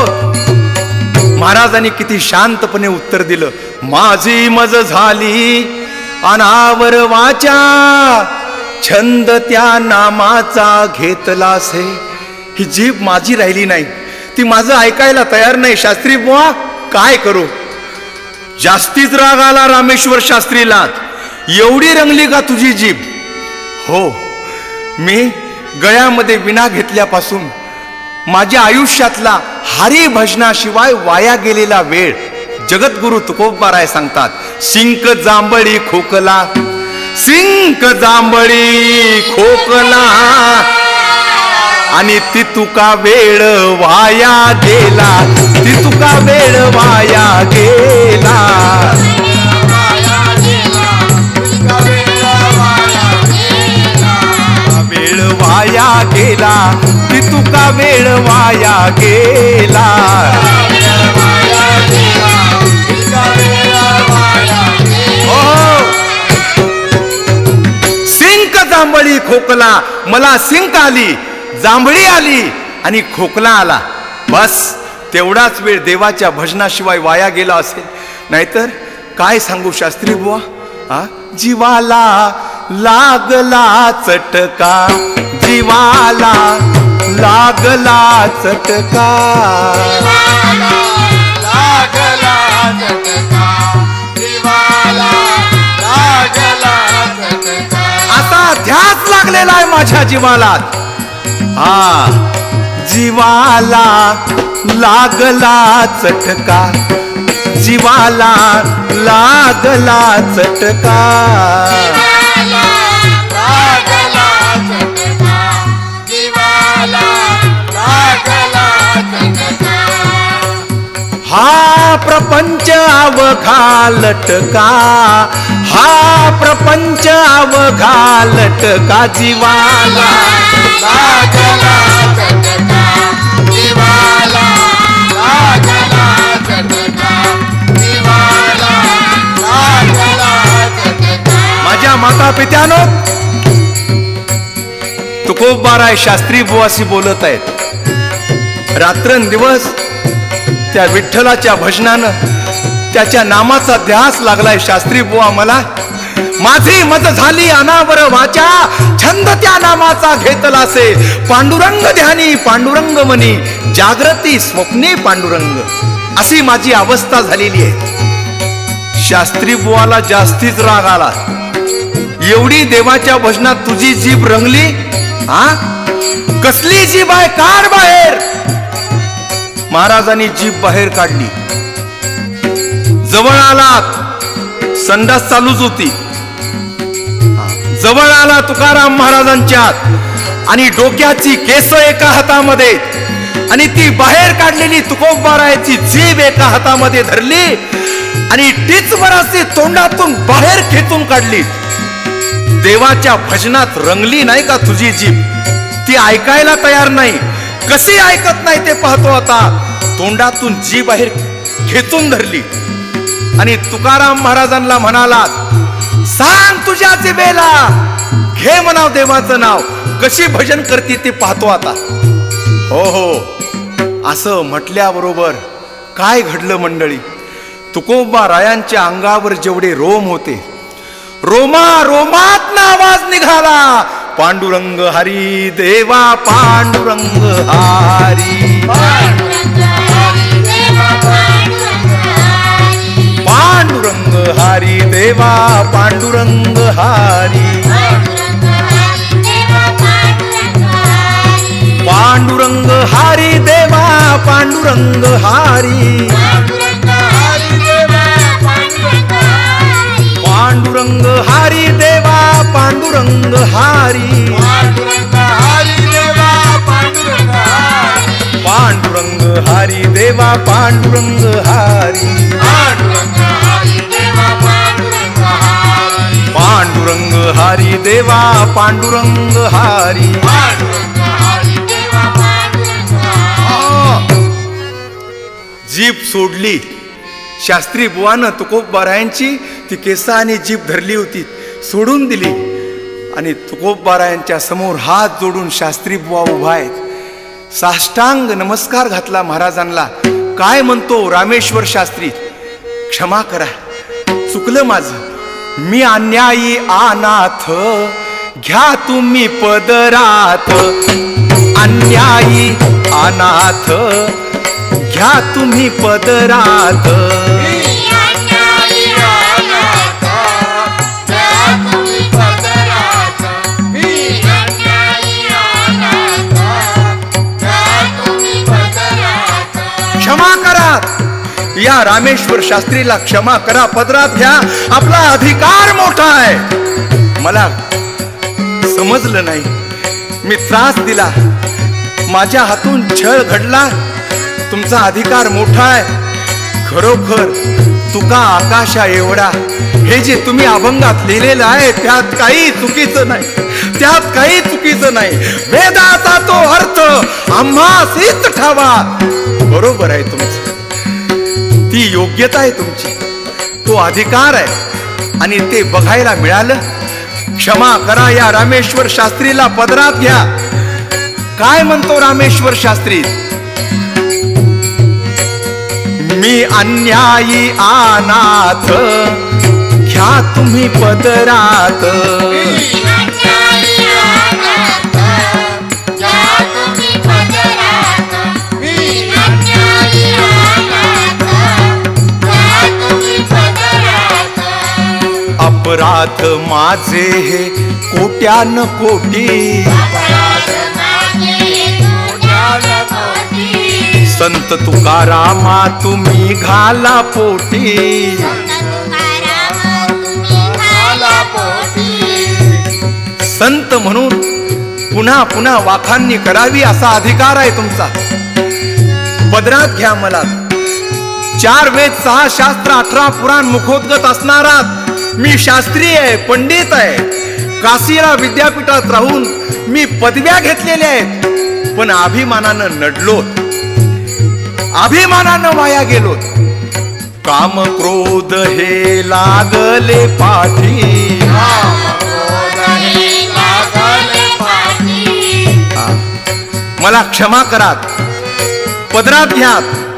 ओहो, महाराजांनी किती शांतपणे उत्तर दिलं. माझी मज झाली अनावर वाचा, छंद त्या नामाचा घेतलासे. ही जीभ माझी राहिली नाही, ती माझं ऐकायला तयार नाही. शास्त्री बुवा, काय करू? जास्तीच राग आला रामेश्वर शास्त्रीला. एवढी रंगली का तुझी जीभ? हो, मी गळ्यामध्ये विणा घेतल्यापासून माझ्या आयुष्यातला हरी भजनाशिवाय वाया गेलेला वेळ जगद्गुरु तुकोबाराय सांगतात. सिंक जांभळी खोकला, सिंक जांभळी खोकला, आणि ती तुका वेळ वाया गेला, ती तुका वेळ वाया गेला. वेळ वाया गेला, ती तुका वेळ वाया गेला. सिंक जांभळी खोकला, मला सिंक आली, जांभळी आली आणि खोकला आला. बस तेवढाच वेळ देवाच्या भजनाशिवाय वाया गेला असेल. नाहीतर काय सांगू शास्त्री बुवा? आ जीवाला लागला चटका, जीवाला लागला चटका. लागला चटका, जीवाला लागला चटका. आता ध्यास लागलेला आहे माझ्या जीवाला. हा, जीवाला लागला चटका, जीवाला लागला चटका. लागला चटका, जीवाला लागला चटका. हा प्रपंच अवघा लटका, हा प्रपंच अवघा लटका. जीवाला लागला चटका, जीवाला लागला चटका, जीवाला लागला चटका. माझ्या माता पित्यानो, तुकोबाराय शास्त्री बुवासी बोलत आहेत. रात्रंदिवस त्या विठ्ठलाच्या भजनानं, त्याच्या नामाचा ध्यास लागलाय. शास्त्री बुवा, मला माझी मज झाली अनावर वाचा, छंद त्या नामाचा घेतलासे. पांडुरंग ध्यानी पांडुरंग मनी, जागृती स्वप्ने पांडुरंग, अशी माझी अवस्था झालेली आहे. शास्त्री बुवाला जास्तीच राग आला. एवढी देवाच्या भजनात तुझी जीभ रंगली? हा, कसली जीभ आहे? काढ बाहेर. महाराजांनी जीभ बाहेर काढली. जवळ आलात, संडास चालूच होती. जवळ आला तुकाराम महाराजांच्यात आणि डोक्याची केस एका हातामध्ये आणि ती बाहेर काढलेली तुकोबारायची जीभ एका हातामध्ये धरली आणि टीच बराची तोंडातून बाहेर खेचून काढली. देवाच्या भजनात रंगली नाही का तुझी जीभ? ती ऐकायला तयार नाही. कशी ऐकत नाही ते पाहतो आता. तोंडातून जीभ बाहेर खेचून धरली आणि तुकाराम महाराजांना म्हणाला, सांग तुझ्या जिभेला, घे म्हणाव देवाचं नाव, कशी भजन करते ते पाहतो आता. हो हो, असं म्हटल्याबरोबर काय घडलं मंडळी, तुकोबा रायांच्या अंगावर जेवढे रोम होते, रोमा रोमात आवाज निघाला, पांडुरंग हरी देवा पांडुरंग हरी, पांडुरंग हरी देवा पांडुरंग हरी, पांडुरंग हरी देवा पांडुरंग हरी, पांडुरंग हरी देवा पांडुरंग हरी, पांडुरंग हरी देवा पांडुरंग हरी, पांडुरंग हरी देवा पांडुरंग हरी. जीभ सोडली शास्त्री बुवानं तुकोबारायांची, ती केसा आणि जीभ धरली होती, सोडून दिली आणि तुकोबारायांच्या समोर हात जोडून शास्त्री बुवा उभा आहेत. साष्टांग नमस्कार घातला महाराजांना. काय म्हणतो रामेश्वर शास्त्री, क्षमा करा, चुकलं माझं, मी अन्यायी अनाथ, घ्या तुम्ही पदरात, अन्यायी अनाथ, घ्या तुम्ही पदरात, क्षमा करा. या रामेश्वर शास्त्रीला क्षमा करा, पदरात घ्या, आपला अधिकार मोठा आहे. मला समजलं नाही, मी त्रास दिला, माझ्या हातून छळ घडला, तुमचा अधिकार मोठा आहे. खरोखर तुका आकाशा एवढा, हे जे तुम्ही अभंगात लिहिलेलं आहे त्यात काही चुकीचं नाही, त्यात काही चुकीचं नाही. वेदाचा तो अर्थ आम्हासीच ठावा. बरोबर आहे तुमचं, ती योग्यता आहे तुमची, तो अधिकार आहे आणि ते बघायला मिळालं. क्षमा करा, या रामेश्वर शास्त्रीला पदरात घ्या. काय म्हणतो रामेश्वर शास्त्री, मी अन्यायी अनाथ, घ्या तुम्ही पदरात, अपराध माझे हे कोट्यान कोटी, संत तुकारामा तुम्ही घाला पोटी, संत म्हणून पुन्हा पुन्हा वाखाणणी करावी असा अधिकार आहे तुमचा. पदरात घ्या मला. चार वेद, सहा शास्त्र, अठरा पुराण मुखोद्गत असणारा मी शास्त्री आहे, पंडित आहे. काशीला विद्यापीठात राहून मी पदव्या घेतलेल्या आहेत, पण अभिमानानं नडलो, अभिमानानं वाया गेलो. काम क्रोध हे लागले पाठी, मला क्षमा करा, पदरात घ्या.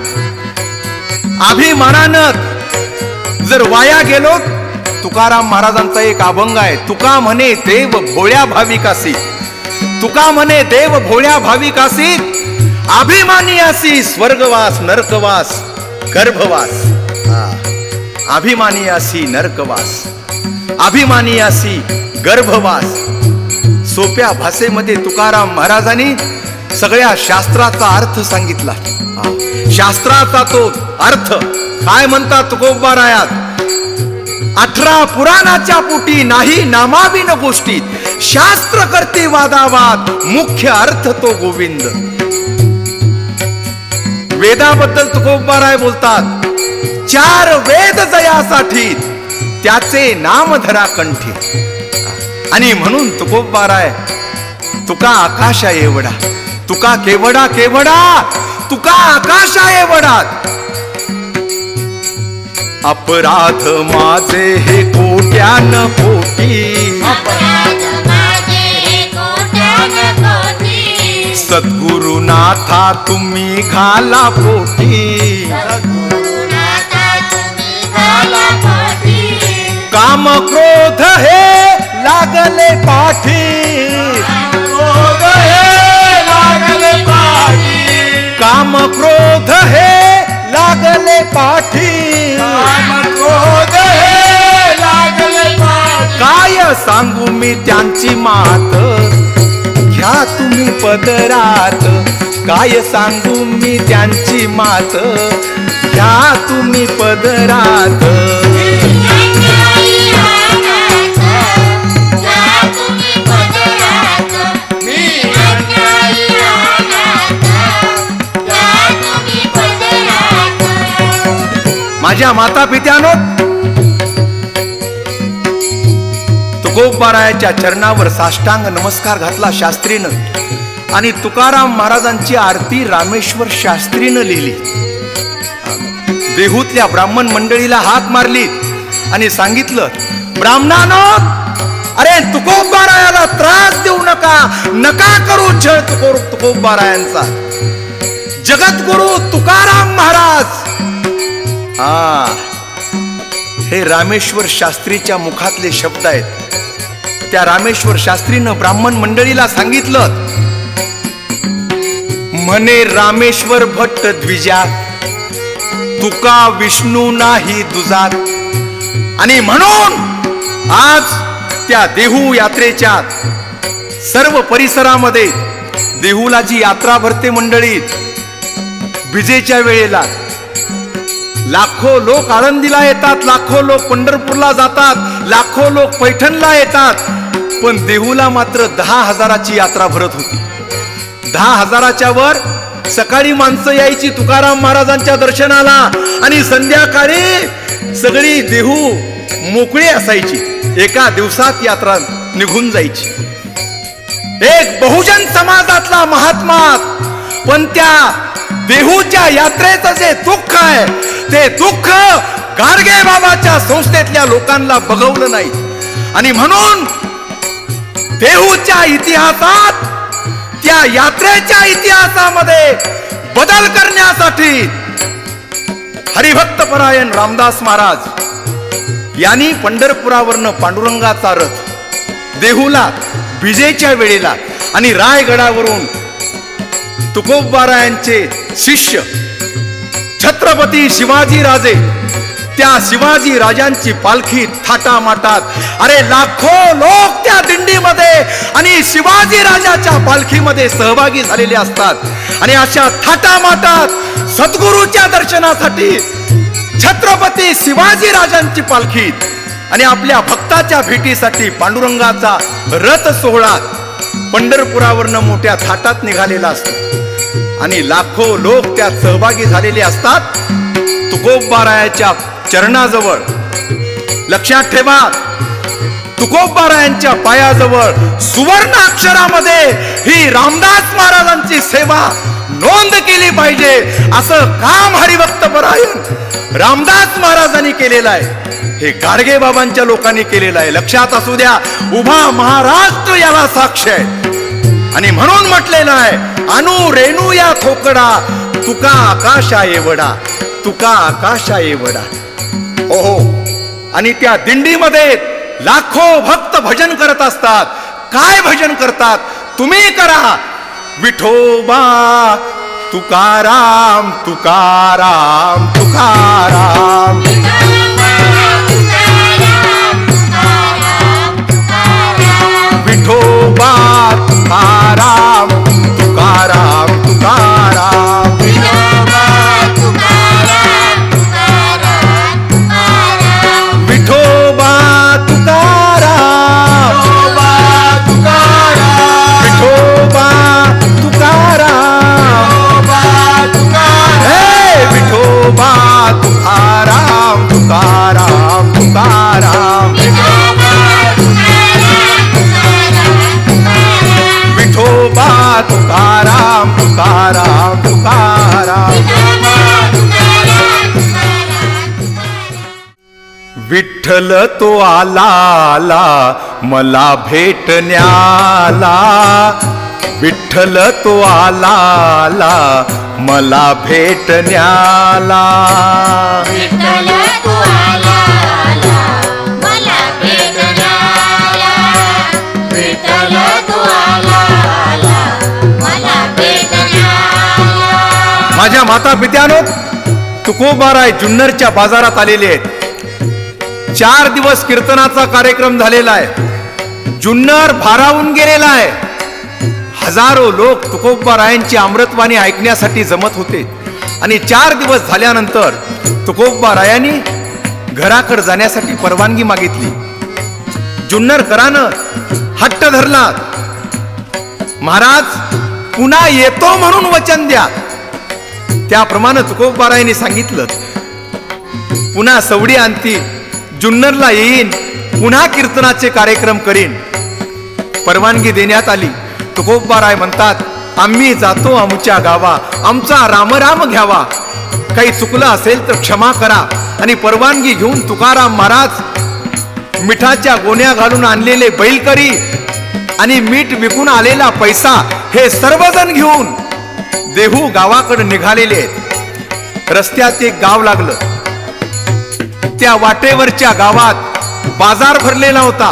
अभिमानानं जर वाया गेलो, तुकाराम महाराजांचा एक अभंग आहे, तुका म्हणे देव भोळ्या भाविकासी, तुका म्हणे देव भोळ्या भाविकासी, अभिमानी असी स्वर्गवास नरकवास गर्भवास. अभिमानी असी नरकवास, अभिमानी असी गर्भवास. सोप्या भाषेमध्ये तुकाराम महाराजांनी सगळ्या शास्त्राचा अर्थ सांगितला. शास्त्राचा तो अर्थ काय म्हणतात तुकोबारायात, अठरा पुराणाच्या पोटी नाही नामाविन गोष्टी, शास्त्र करते वादावाद, मुख्य अर्थ तो गोविंद. वेदाबद्दल तुकोबाराय बोलतात, चार वेद जयासाठी त्याचे नाम धरा कंठी. आणि म्हणून तुकोबाराय, तुका आकाशा एवढा, तुका केवडा केवडा, तुका आकाशा एवढा. अपराध माझे हे कोट्यान कोटी, अपराध माझे हे कोट्यान कोटी, सद्गुरुनाथा तुम्ही घाला पोटी, सद्गुरुनाथा तुम्ही घाला पोटी, काम क्रोध हे लागले पाठी, क्रोध हे लागले पाठी, काम क्रोध हे लागले पाठी, काम क्रोध हे लागले पाठी, काय सांगू मी त्यांची मात, घ्या तुम्ही पदरात, काय सांगू मी त्यांची मात, घ्या तुम्ही पदरात. माझ्या माता पित्यानो, तुकोबारायाच्या चरणावर साष्टांग नमस्कार घातला शास्त्रीनं आणि तुकाराम महाराजांची आरती रामेश्वर शास्त्रीनं लिहिली. देहूतल्या ब्राह्मण मंडळीला हाक मारली आणि सांगितलं, ब्राह्मणानो, अरे तुकोबारायाला त्रास देऊ नका, नका करू छळ तुको तुकोबारायांचा. जगद्गुरु तुकाराम महाराज, हा हे रामेश्वर शास्त्रीच्या मुखातले शब्द आहेत. त्या रामेश्वर शास्त्रीनं ब्राह्मण मंडळीला सांगितलं, म्हणे रामेश्वर भट्ट द्विजा, तुका विष्णू नाही दुजात. आणि म्हणून आज त्या देहू यात्रेच्या सर्व परिसरामध्ये देहूला जी यात्रा भरते मंडळीत, विजेच्या वेळेला लाखो लोक आळंदीला येतात, लाखो लोक पंढरपूरला जातात, लाखो लोक पैठणला येतात, पण देहूला मात्र दहा हजाराची यात्रा भरत होती. दहा हजाराच्या वर सकाळी माणसं यायची तुकाराम महाराजांच्या दर्शनाला आणि संध्याकाळी सगळी देहू मोकळी असायची. एका दिवसात यात्रा निघून जायची. एक बहुजन समाजातला महात्मा, पण त्या देहूच्या यात्रेचं जे दुःख आहे, ते दुःख गाडगे बाबाच्या संस्थेतल्या लोकांना बघवलं नाही. आणि म्हणून देहूच्या इतिहासात, त्या यात्रेच्या इतिहासामध्ये बदल करण्यासाठी हरिभक्त परायण रामदास महाराज यांनी पंढरपुरावरनं पांडुरंगाचा रथ देहूला विजेच्या वेळेला आणि रायगडावरून तुकोबारायांचे शिष्य छत्रपती शिवाजी राजे, त्या शिवाजी राजांची पालखी थाटामाटात, अरे लाखो लोक त्या दिंडीमध्ये आणि शिवाजी राजाच्या पालखीमध्ये सहभागी झालेले असतात. आणि अशा थाटामाटात सद्गुरूच्या दर्शनासाठी छत्रपती शिवाजी राजांची पालखी आणि आपल्या भक्ताच्या भेटीसाठी पांडुरंगाचा रथ सोहळा पंढरपुरावरनं मोठ्या थाटात निघालेला असतो. आणि लाखो लोक त्यात सहभागी झालेले असतात. तुकोबारायाच्या चरणाजवळ, लक्षात ठेवा, तुकोबारायांच्या पायाजवळ सुवर्ण अक्षरामध्ये ही रामदास महाराजांची सेवा नोंद केली पाहिजे, असं काम हरिभक्त परायण रामदास महाराजांनी केलेलं आहे. हे गाडगे बाबांच्या लोकांनी केलेलं आहे. लक्षात असू द्या, उभा महाराष्ट्र याला साक्ष आहे. आणि म्हणून म्हटलेलं आहे, अनु रेणू या खोकडा, तुका आकाशा एवढा, तुका आकाशा एवढा. ओहो, आणि त्या दिंडीमध्ये लाखो भक्त भजन करत असतात. काय भजन करतात? तुम्ही करा. विठोबा तुकाराम तुकाराम तुकाराम, विठोबा तुकाराम तुकाराम तुकाराम, विठोबा तुकाराम, विठोबा तुकाराम, हे विठोबा तुकाराम तुकाराम तुकाराम, विठोबा तुकाराम तुकाराम तुकाराम. विठ्ठल तो आला आला मला भेटण्याला, विठ्ठल तो आला आला मला भेटण्याला, विठ्ठल तू आला आला मला भेटण्याला, विठ्ठल तू आला आला मला भेटण्याला. माझ्या माता पित्यानो, तुकोबाराय जुन्नरच्या बाजारात आलेले आहेत. चार दिवस कीर्तनाचा कार्यक्रम झालेला आहे. जुन्नर भारावून गेलेला आहे. हजारो लोक तुकोबारायांची अमृतवाणी ऐकण्यासाठी जमत होते. आणि चार दिवस झाल्यानंतर तुकोबारायांनी घराकडे जाण्यासाठी परवानगी मागितली. जुन्नरकरानं हट्ट धरला, महाराज पुन्हा येतो म्हणून वचन द्या. त्याप्रमाणे तुकोबारायांनी सांगितलं, पुन्हा सवडी आणती, जुन्नरला येईन, पुन्हा कीर्तनाचे कार्यक्रम करीन. परवानगी देण्यात आली. तुकोबाराय म्हणतात, आम्ही जातो आमच्या गावा, आमचा रामराम घ्यावा. काही चुकलं असेल तर क्षमा करा. आणि परवानगी घेऊन तुकाराम महाराज मिठाच्या गोण्या घालून आणलेले बैलकरी आणि मीठ विकून आलेला पैसा हे सर्वजण घेऊन देहू गावाकडे निघालेले आहेत. रस्त्यात एक गाव लागलं. त्या वाटेवरच्या गावात बाजार भरलेला होता.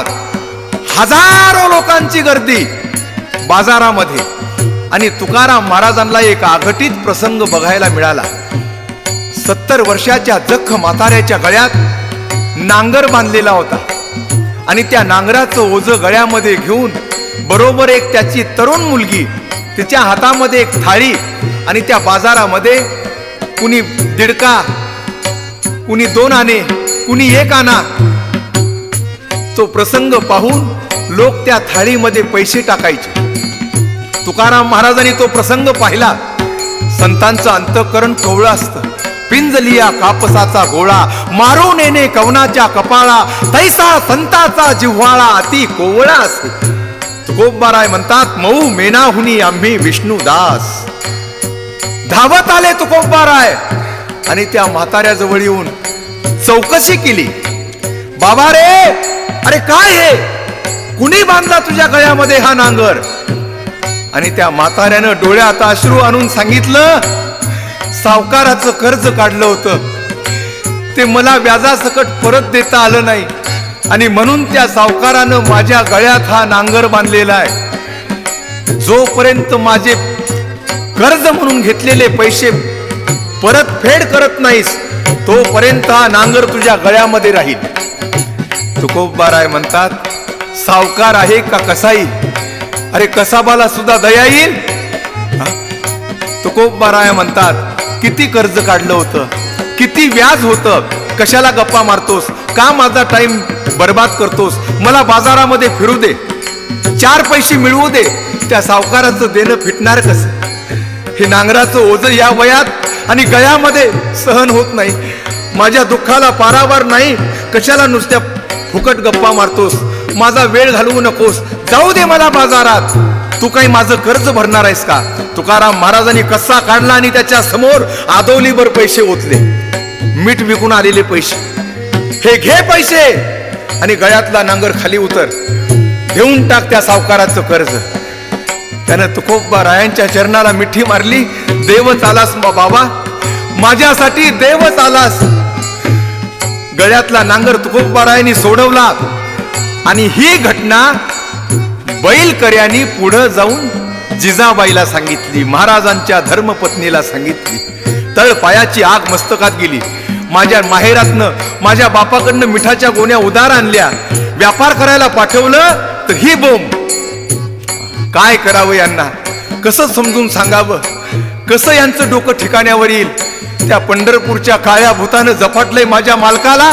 हजारो लोकांची गर्दी बाजारामध्ये. आणि तुकाराम महाराजांना एक आघटित प्रसंग बघायला मिळाला. सत्तर वर्षाच्या जख म्हाताऱ्याच्या गळ्यात नांगर बांधलेला होता. आणि त्या नांगराचं ओझं गळ्यामध्ये घेऊन बरोबर एक त्याची तरुण मुलगी, तिच्या हातामध्ये एक थाळी. आणि त्या बाजारामध्ये कुणी दीडका, कुणी दोन आणे, कुणी एक आणा. तो प्रसंग पाहून लोक त्या थाळीमध्ये पैसे टाकायचे. तुकाराम महाराजांनी तो प्रसंग पाहिला. संतांचं अंतःकरण कोवळं असतं. पिंजलिया कापसाचा गोळा, मारून येणे कवनाच्या कपाळा, तैसा संताचा जिव्हाळा अति कोवळा असे. तुकोबाराय म्हणतात, मऊ मेनाहुनी आम्ही विष्णुदास. धावत आले तुकोबाराय आणि त्या म्हाताऱ्याजवळ येऊन चौकशी केली. बाबा रे, अरे काय हे, कुणी बांधला तुझ्या गळ्यामध्ये हा नांगर? आणि त्या म्हाताऱ्यानं डोळ्यात अश्रू आणून सांगितलं, सावकाराचं कर्ज काढलं होतं, ते मला व्याजासकट परत देता आलं नाही. आणि म्हणून त्या सावकारानं माझ्या गळ्यात हा नांगर बांधलेला आहे. जोपर्यंत माझे कर्ज म्हणून घेतलेले पैसे परत फेड करत नाहीस, तोपर्यंत हा नांगर तुझ्या गळ्यामध्ये राहील. तुकोबाराय म्हणतात, सावकार आहे का कसाई? अरे कसाबाला सुद्धा दया येईल? तुकोबाराय म्हणतात, किती कर्ज काढलं होतं, किती व्याज होतं, कशाला गप्पा मारतोस, का माझा टाइम बर्बाद करतोस? मला बाजारामध्ये फिरू दे, चार पैसे मिळवू दे. त्या सावकाराचं देणं फिटणार कसं? हे नांगराचं ओझं या वयात आणि गळ्यामध्ये सहन होत नाही. माझ्या दुःखाला पारावार नाही, कशाला नुसत्या फुकट गप्पा मारतोस? माझा वेळ घालवू नकोस, जाऊ दे मला बाजारात. तू काही माझं कर्ज भरणार आहेस का? तुकाराम महाराजांनी कसा काढला आणि त्याच्या समोर आदोलीभर पैसे ओतले. मीठ विकून आलेले पैसे. हे घे पैसे आणि गळ्यातला नांगर खाली उतर, घेऊन टाक त्या सावकाराचं कर्ज. त्यानं तुकोबारायांच्या चरणाला मिठी मारली. देवच आलास बाबा, माझ्यासाठी देवच आलास. गळ्यातला नांगर तुकोबारायांनी सोडवला. आणि ही घटना बैलकर्यांनी पुढे जाऊन जिजाबाईला सांगितली, महाराजांच्या धर्मपत्नीला सांगितली. तळपायाची आग मस्तकात गेली. माझ्या माहेरातनं, माझ्या बापाकडनं मिठाच्या गोण्या उधार आणल्या, व्यापार करायला पाठवलं तर ही बोंब. काय करावं यांना? कसं समजून सांगावं? कसं यांचं डोकं ठिकाण्यावर येईल? त्या पंढरपूरच्या काळ्या भूतानं झपाटलंय माझ्या मालकाला.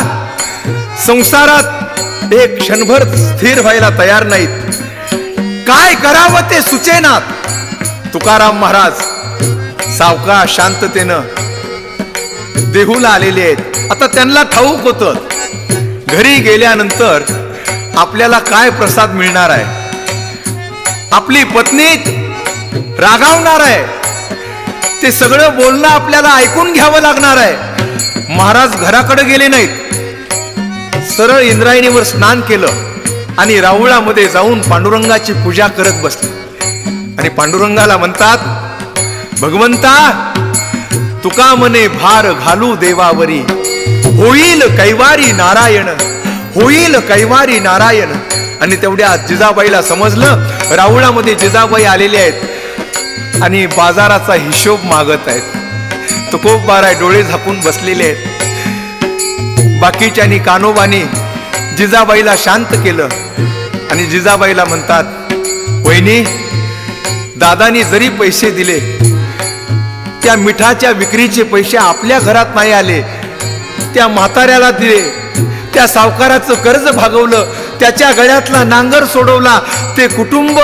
संसारात एक क्षणभर स्थिर व्हायला तयार नाहीत. काय करावं ते सुचेनात. तुकाराम महाराज सावकाश शांततेनं देहूला आलेले आहेत. आता त्यांना ठाऊक होतं, घरी गेल्यानंतर आपल्याला काय प्रसाद मिळणार आहे. आपली पत्नी रागावणार आहे. ते सगळं बोलणं आपल्याला ऐकून घ्यावं लागणार आहे. महाराज घराकडे गेले नाहीत. सरळ इंद्रायणीवर स्नान केलं आणि राहुळामध्ये जाऊन पांडुरंगाची पूजा करत बसले. आणि पांडुरंगाला म्हणतात, भगवंता तुका मने भार घालू देवावरी, होईल कैवारी नारायण, होईल कैवारी नारायण. आणि तेवढ्या जिजाबाईला समजलं राहुळामध्ये जिजाबाई आलेले आहेत आणि बाजाराचा हिशोब मागत आहेत. तुकोबाराय डोळे झाकून बसलेले आहेत. बाकीच्यांनी कानोबानी जिजाबाईला शांत केलं आणि जिजाबाईला म्हणतात, वहिनी दादानी जरी पैसे दिले, त्या मिठाच्या विक्रीचे पैसे आपल्या घरात नाही आले, त्या म्हाताऱ्याला दिले, त्या सावकाराचं कर्ज भागवलं, त्याच्या गळ्यातला नांगर सोडवला. ते कुटुंब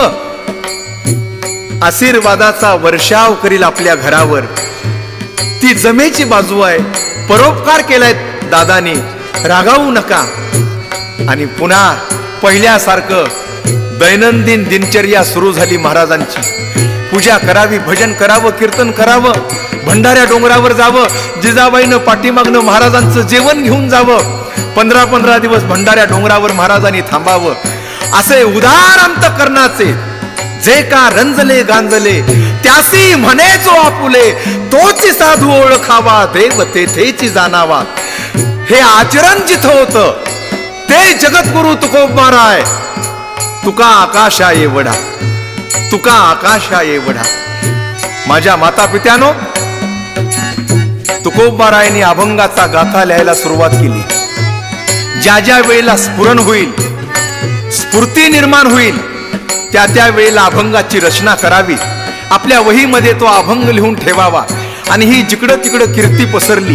आशीर्वादाचा वर्षाव करील आपल्या घरावर. ती जमेची बाजू आहे. परोपकार केलाय दादानी, रागावू नका. आणि पुन्हा पहिल्यासारखं दैनंदिन दिनचर्या सुरू झाली महाराजांची. पूजा करावी, भजन करावं, कीर्तन करावं, भंडाऱ्या डोंगरावर जावं, जिजाबाईनं पाठीमागनं महाराजांचं जेवण घेऊन जावं, पंधरा पंधरा दिवस भंडाऱ्या डोंगरावर महाराजांनी थांबावं. असे उदार अंतकरणाचे जे का रंजले गांजले, त्यासी म्हणे जो आपुले, तोची साधू ओळखावा, देव तेथेची जाणावा. हे आचरण जिथं होतं ते जगद्गुरु तुकोबाराय. तुका आकाशा एवढा, तुका आकाशा एवढा. माझ्या माता पित्यानो, तुकोबारायांनी अभंगाचा गाथा लिहायला सुरुवात केली. ज्या ज्या वेळेला स्फुरण होईल, स्फूर्ती निर्माण होईल, त्या त्या वेळेला अभंगाची रचना करावी. आपल्या वहीमध्ये तो अभंग लिहून ठेवावा. आणि ही जिकडं तिकडं कीर्ती पसरली.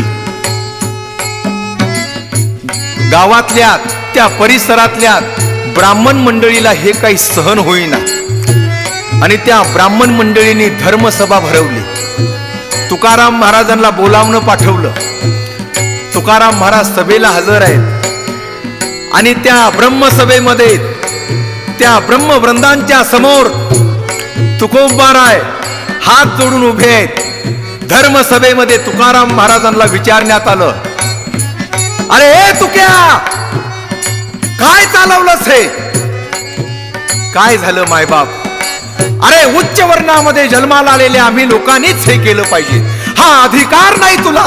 गावातल्या त्या परिसरातल्या ब्राह्मण मंडळीला हे काही सहन होईना आणि त्या ब्राह्मण मंडळींनी धर्मसभा भरवली. तुकाराम महाराजांना बोलावणं पाठवलं. तुकाराम महाराज सभेला हजर आहेत आणि त्या ब्रह्मसभेमध्ये त्या ब्रह्मवृंदांच्या समोर तुकोबाराय हात जोडून उभे आहेत. धर्मसभेमध्ये तुकाराम महाराजांना विचारण्यात आलं, अरे हे तुक्या, काय चालवलंस हे? काय झालं मायबाप? अरे उच्च वर्णामध्ये जन्माला आलेले आम्ही लोकांनीच हे केलं पाहिजे, हा अधिकार नाही तुला.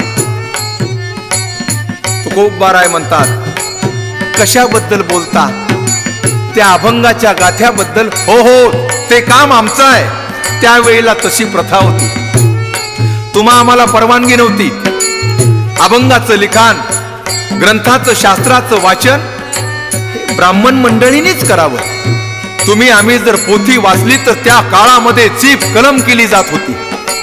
तुकोबाराय म्हणतात, कशाबद्दल बोलता? त्या अभंगाच्या गाथ्याबद्दल. हो हो, ते काम आमचं आहे. त्यावेळेला तशी प्रथा होती. तुम्हा आम्हाला परवानगी नव्हती. अभंगाचं लिखाण, ग्रंथाचं, शास्त्राचं वाचन हे ब्राह्मण मंडळींनीच करावं. तुम्ही आम्ही जर पोथी वाचली तर त्या काळामध्ये चीप कलम केली जात होती.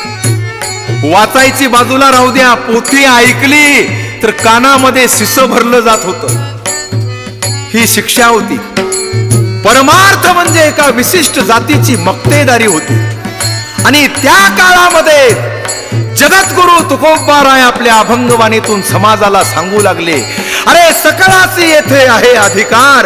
वाचायची बाजूला राहू द्या, पोथी ऐकली तर कानामध्ये शिस भरलं जात होतं. ही शिक्षा होती. परमार्थ म्हणजे एका विशिष्ट जातीची मक्तेदारी होती. आणि त्या काळामध्ये जगद्गुरु तुकोबाराय आपल्या अभंगवाणीतून समाजाला सांगू लागले, अरे सकळाची येथे आहे अधिकार.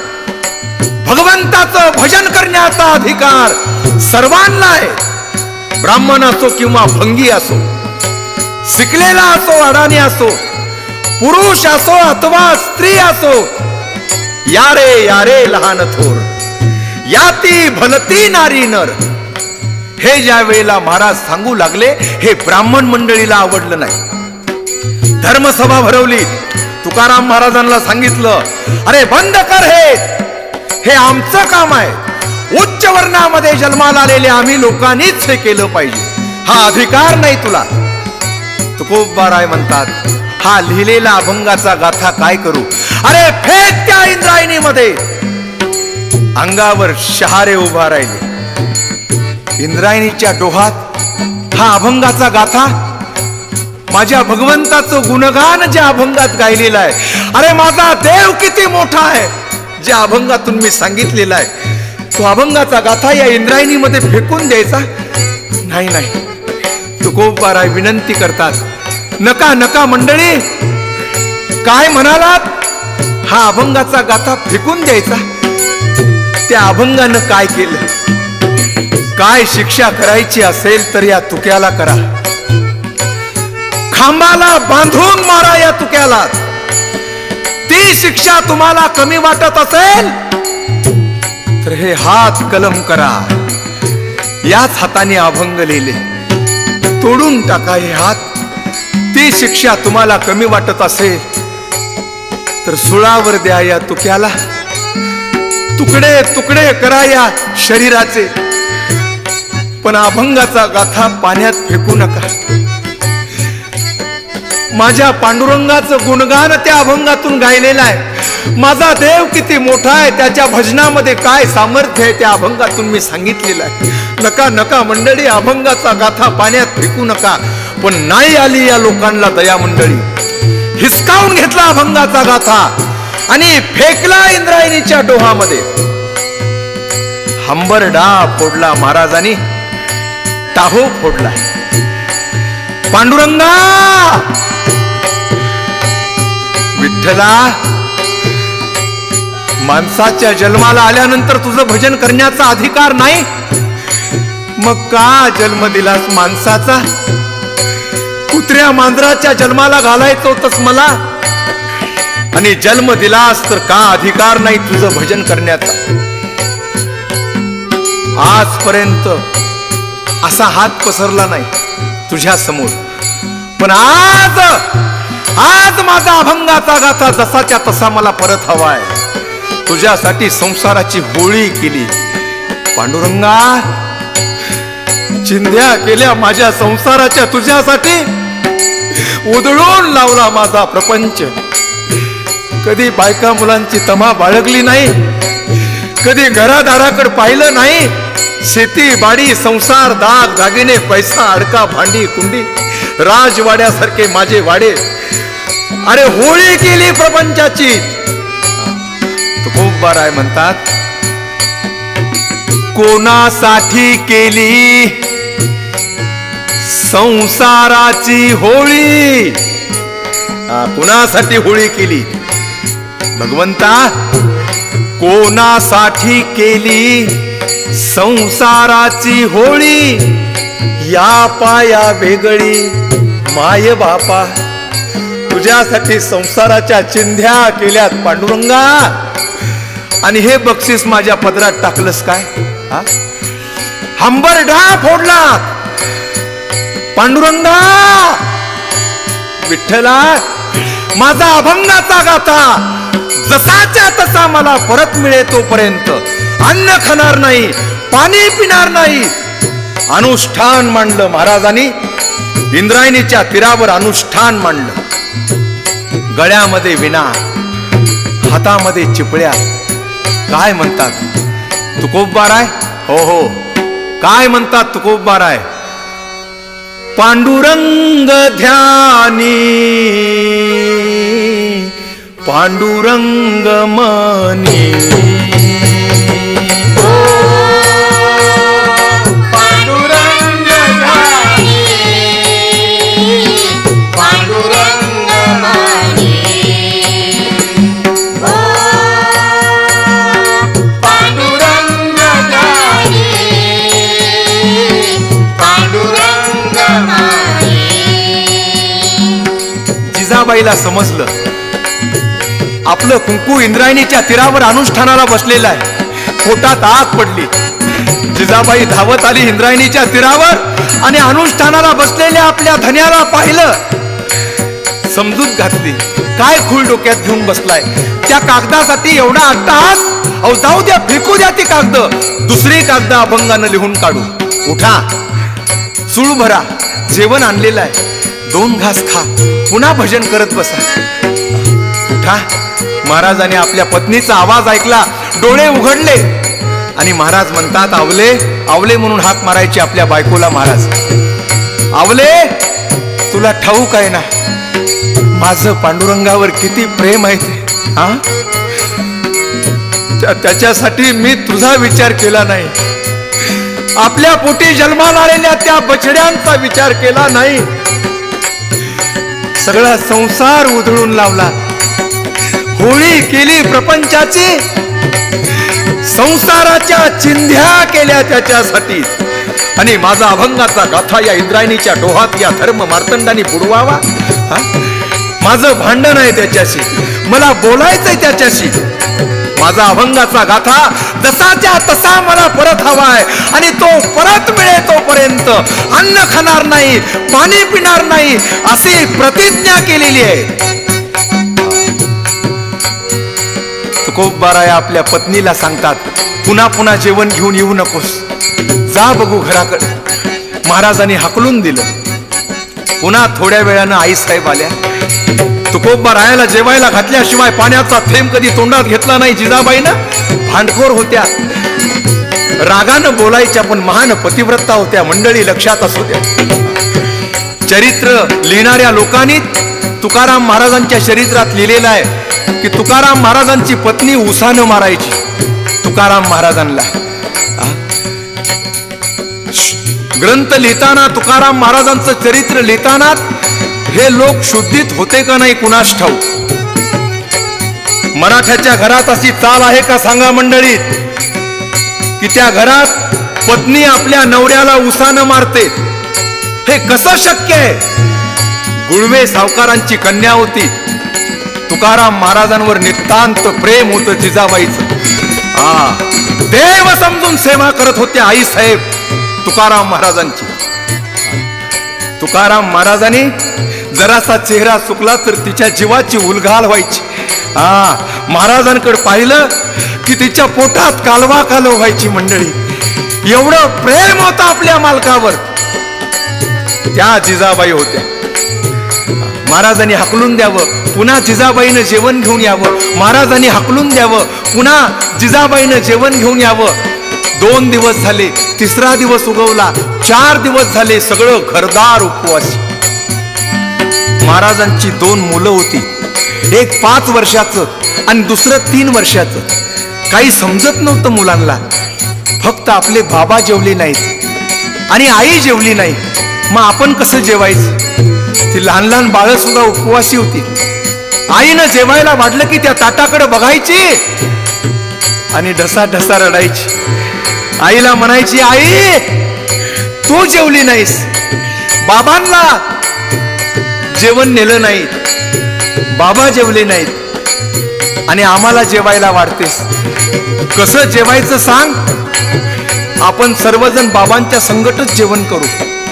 भगवंताचं भजन करण्याचा अधिकार सर्वांना आहे. ब्राह्मण असो किंवा भंगी असो, शिकलेला असो अडाणी असो, पुरुष असो अथवा स्त्री असो, यारे यारे लहान थोर, याती भलती नारी नर. हे ज्या वेळेला महाराज सांगू लागले, हे ब्राह्मण मंडळीला आवडलं नाही. धर्मसभा भरवली. तुकाराम महाराजांना सांगितलं, अरे बंद कर, हे हे आमचं काम आहे. उच्च वर्णामध्ये जन्माला आलेले आम्ही लोकांनीच हे केलं पाहिजे, हा अधिकार नाही तुला. तुकोबाराय म्हणतात, हा लिहिलेला अभंगाचा गाथा काय करू? अरे फेक त्या इंद्रायणीमध्ये. अंगावर शहारे उभा राहिले. इंद्रायणीच्या डोहात हा अभंगाचा गाथा, माझ्या भगवंताचं गुणगान ज्या अभंगात गायलेलं आहे. अरे माझा देव किती मोठा आहे, ज्या अभंगातून मी सांगितलेला आहे, तो अभंगाचा गाथा या इंद्रायणीमध्ये फेकून द्यायचा नाही. नाही, तुकोबाराय विनंती करतात, नका नका मंडळी, काय म्हणालात? हा अभंगाचा गाथा फेकून द्यायचा? त्या अभंगानं काय केलं? काय शिक्षा करायची असेल तर या तुक्याला करा. खांबाला बांधून मारा या तुक्याला. ती शिक्षा तुम्हाला कमी वाटत असेल तर हे हात कलम करा. याच हाताने अभंग लिहिले, तोडून टाका हे हात. ती शिक्षा तुम्हाला कमी वाटत असेल तर सुळावर द्या या तुक्याला. तुकडे तुकडे करा या शरीराचे, पण अभंगाचा गाथा पाण्यात फेकू नका. माझ्या पांडुरंगाचं गुणगान त्या अभंगातून गायलेलं आहे. माझा देव किती मोठा आहे, त्याच्या भजनामध्ये काय सामर्थ्य आहे त्या अभंगातून मी सांगितलेलं आहे. नका नका मंडळी, अभंगाचा गाथा पाण्यात फेकू नका. पण नाही आली या लोकांना दया मंडळी. हिसकावून घेतला अभंगाचा गाथा आणि फेकला इंद्रायणीच्या डोहामध्ये. हंबरडा फोडला महाराजांनी, टाहो फोडला. पांडुरंगा विठ्ठला, माणसाच्या जन्माला आल्यानंतर तुझं भजन करण्याचा अधिकार नाही, मग का जन्म दिलास माणसाचा? कुत्र्या मांजराच्या जन्माला घालायचं होतंस मला, आणि जन्म दिलास तर का अधिकार नाही तुझं भजन करण्याचा? आजपर्यंत असा हात पसरला नाही तुझ्या समोर, पण आज आज माझा अभंगाचा गाथा जसाच्या तसा मला परत हवाय. तुझ्यासाठी संसाराची होळी केली पांडुरंगा, चिंध्या केल्या माझ्या संसाराच्या तुझ्यासाठी, उधळून लावला माझा प्रपंच. कधी बायका मुलांची तमा बाळगली नाही, कधी घरादाराकडे पाहिलं नाही. शेती बाडी संसार दाग दागिने पैसा अडका भांडी कुंडी राजवाड्यासारखे माझे वाडे. अरे होळी केली प्रपंचाची. तुकोबाराय म्हणतात, कोणासाठी केली संसाराची होळी? कुणासाठी होळी केली भगवंता? कोणासाठी केली संसाराची होळी? या पाया वेगळी माय बापा, तुझ्यासाठी संसाराच्या चिंध्या केल्यात पांडुरंगा, आणि हे बक्षीस माझ्या पदरात टाकलंस काय? हंबरडा फोडला पांडुरंगा. विठ्ठला, माझा अभंगाचा गाथा जसाच्या तसा मला परत मिळे तोपर्यंत अन्न खाणार नाही, पाणी पिणार नाही. अनुष्ठान मांडलं महाराजांनी, इंद्रायणीच्या तीरावर अनुष्ठान मांडलं. गळ्यामध्ये विणा, हातामध्ये चिपळ्या. काय म्हणतात तुकोबाराय? हो हो, काय म्हणतात तुकोबाराय? पांडुरंग ध्यानी पांडुरंग मनी. पांडुरंग ध्यानी पांडुरंग मनी. पांडुरंग ध्यानी पांडुरंग मनी. जिजाबाईला समजलं आपलं कुंकू इंद्रायणीच्या तीरावर अनुष्ठानाला बसलेलं आहे. पोटात आग पडली. जिजाबाई धावत आली इंद्रायणीच्या तीरावर आणि अनुष्ठानाला बसलेल्या आपल्या धन्याला पाहिलं. समजूत घातली, काय खूळ डोक्यात घेऊन बसलाय? त्या कागदासाठी एवढा अट्टहास? अहो जाऊ द्या, फेकू द्या ती कागद, दुसरी कागद अभंगानं लिहून काढू. उठा, चूळ भरा, जेवण आणलेलं आहे, दोन घास खा, पुन्हा भजन करत बसा. उठा. महाराजांनी आपल्या पत्नीचा आवाज ऐकला, डोळे उघडले आणि महाराज म्हणतात, आवले आवले म्हणून हाक मारायची आपल्या बायकोला. महाराज, आवले, तुला ठाऊक आहे ना माझं पांडुरंगावर किती प्रेम आहे ते? हा, त्याच्यासाठी मी तुझा विचार केला नाही, आपल्या पोटी जन्माला आलेल्या त्या बछड्यांचा विचार केला नाही. सगळा संसार उधळून लावला, होळी केली प्रपंचाची, संसाराच्या चिंध्या केल्या त्याच्यासाठी. आणि माझा अभंगाचा गाथा या इंद्रायणीच्या डोहात या धर्म मार्तंडाने बुडवावा. माझं भांडण आहे त्याच्याशी, मला बोलायचंय त्याच्याशी. माझा अभंगाचा गाथा जसाच्या तसा मला परत हवाय आणि तो परत मिळे तोपर्यंत अन्न खाणार नाही, पाणी पिणार नाही अशी प्रतिज्ञा केलेली आहे. तुकोबाराय आपल्या पत्नीला सांगतात, पुन्हा पुन्हा जेवण घेऊन येऊ नकोस, जा बघू घराकडे. महाराजांनी हाकलून दिलं. पुन्हा थोड्या वेळानं आई साहेब आल्या. तुकोबारायाला जेवायला घातल्याशिवाय पाण्याचा थेंब कधी तोंडात घेतला नाही जिजाबाईनं. भांडखोर होत्या, रागानं बोलायच्या, पण महान पतिव्रता होत्या. मंडळी लक्षात असू द्या. चरित्र लिहिणाऱ्या लोकांनी तुकाराम महाराजांच्या चरित्रात लिहिलेलं आहे की तुकाराम महाराजांची पत्नी उसानं मारायची तुकाराम महाराजांना. ग्रंथ लिहिताना, तुकाराम महाराजांचं चरित्र लिहिताना हे लोक शुद्धीत होते का नाही कुणास ठाऊक. मराठ्याच्या घरात अशी चाल आहे का सांगा मंडळी, की त्या घरात पत्नी आपल्या नवऱ्याला उसानं मारते. हे कसं शक्य आहे. गुळवे सावकारांची कन्या होती. तुकाराम महाराजांवर नितांत प्रेम होतं जिजाबाईचं. हा, देव समजून सेवा करत होत्या आई साहेब तुकाराम महाराजांची. तुकाराम महाराजांनी जरासा चेहरा चुकला तर तिच्या जीवाची उलघाल व्हायची. हा, महाराजांकडे पाहिलं की तिच्या पोटात कालवा कालव व्हायची. मंडळी, एवढं प्रेम होतं आपल्या मालकावर. त्या जिजाबाई होत्या. महाराजांनी हाकलून द्यावं, पुन्हा जिजाबाईनं जेवण घेऊन यावं. महाराजांनी हाकलून द्यावं, पुन्हा जिजाबाईनं जेवण घेऊन यावं. दोन दिवस झाले, तिसरा दिवस उगवला, चार दिवस झाले, सगळं घरदार उपवासी. महाराजांची दोन मुलं होती, एक पाच वर्षाचं आणि दुसरं तीन वर्षाचं. काही समजत नव्हतं मुलांना. फक्त आपले बाबा जेवले नाहीत आणि आई जेवली नाही. मग आपण कसं जेवायचं. ती लहान लहान बाळ सुद्धा उपवासी होती. आईनं जेवायला वाढलं की त्या ताटाकडे बघायची आणि ढसा ढसा रडायची. आईला म्हणायची, आई तू जेवली नाहीस, बाबांना जेवण नेलं नाही, बाबा जेवले नाहीत आणि आम्हाला जेवायला वाढतेस. कसं जेवायचं सांग. आपण सर्वजण बाबांच्या संगटच जेवण करू.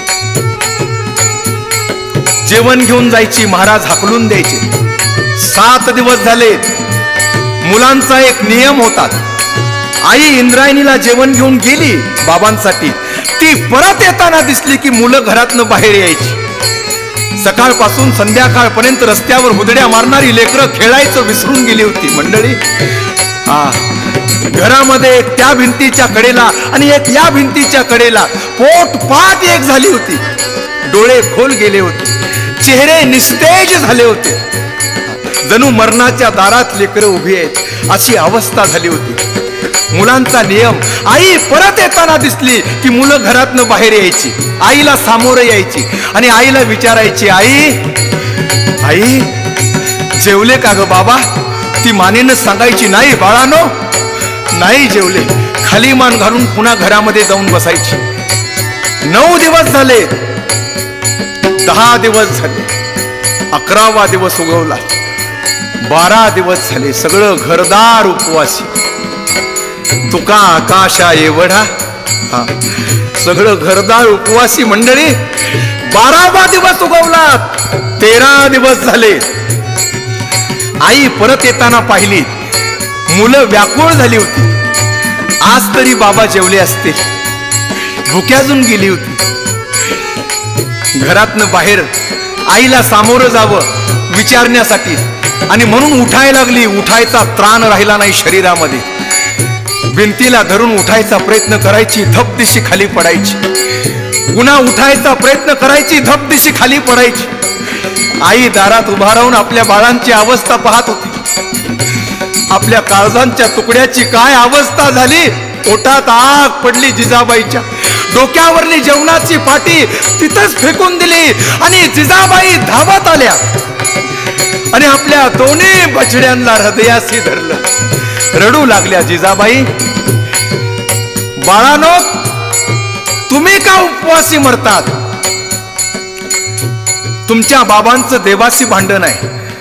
जेवण घेऊन जायची, महाराज हाकलून द्यायचे. सात दिवस झाले. मुलांचा एक नियम होता. आई इंद्रायणीला जेवण घेऊन गेली बाबांसाठी. ती परत येताना दिसली की मुलं घरातनं बाहेर यायची. सकाळपासून संध्याकाळपर्यंत रस्त्यावर हुदड्या मारणारी लेकरं खेळायचं विसरून गेली होती. मंडळी, हा, घरामध्ये एक त्या भिंतीच्या कडेला आणि एक या भिंतीच्या कडेला पोट पाट एक झाली होती. डोळे खोल गेले होते, चेहरे निस्तेज झाले होते. जणू मरणाच्या दारात लेकरं उभी आहेत अशी अवस्था झाली होती. मुलांचा नियम, आई परत येताना दिसली की मुलं घरातनं बाहेर यायची, आईला सामोरं यायची आणि आईला विचारायची, आई आई जेवले का ग बाबा. ती मानेनं सांगायची, नाही बाळानो, नाही जेवले. खाली मान घालून पुन्हा घरामध्ये जाऊन बसायची. नऊ दिवस झाले, दहा दिवस झाले, अकरावा दिवस उगवला, बारा दिवस झाले, सगळं घरदार उपवासी. तुका आकाशा एवढा, हा, सगळं घरदार उपवासी. मंडळी, बारावा दिवस उगवला, तेरा दिवस झाले. आई परत येताना पाहिली, मुलं व्याकुळ झाली होती. आज तरी बाबा जेवले असतील. भुक्याजून गेली होती. घरातनं बाहेर आईला सामोरं जावं विचारण्यासाठी आणि म्हणून उठायला लागली. उठायचा त्राण राहिला नाही शरीरामध्ये. भिंतीला धरून उठायचा प्रयत्न करायची, धपदिशी खाली पडायची. पुन्हा उठायचा प्रयत्न करायची, धपदिशी खाली पडायची. आई दारात उभा राहून आपल्या बाळांची अवस्था पाहत होती. आपल्या काळजांच्या तुकड्याची काय अवस्था झाली. पोटात आग पडली जिजाबाईच्या. डोक्यावरली जेवणाची पाटी तिथंच फेकून दिली आणि जिजाबाई धावत आल्या आणि आपल्या दोन्ही बछड्यांना हृदयाशी धरलं. रडू लागल्या जिजाबाई. बाळानो, तुम्ही का उपवासी मरतात. तुमच्या बाबांचं देवाशी भांडण आहे.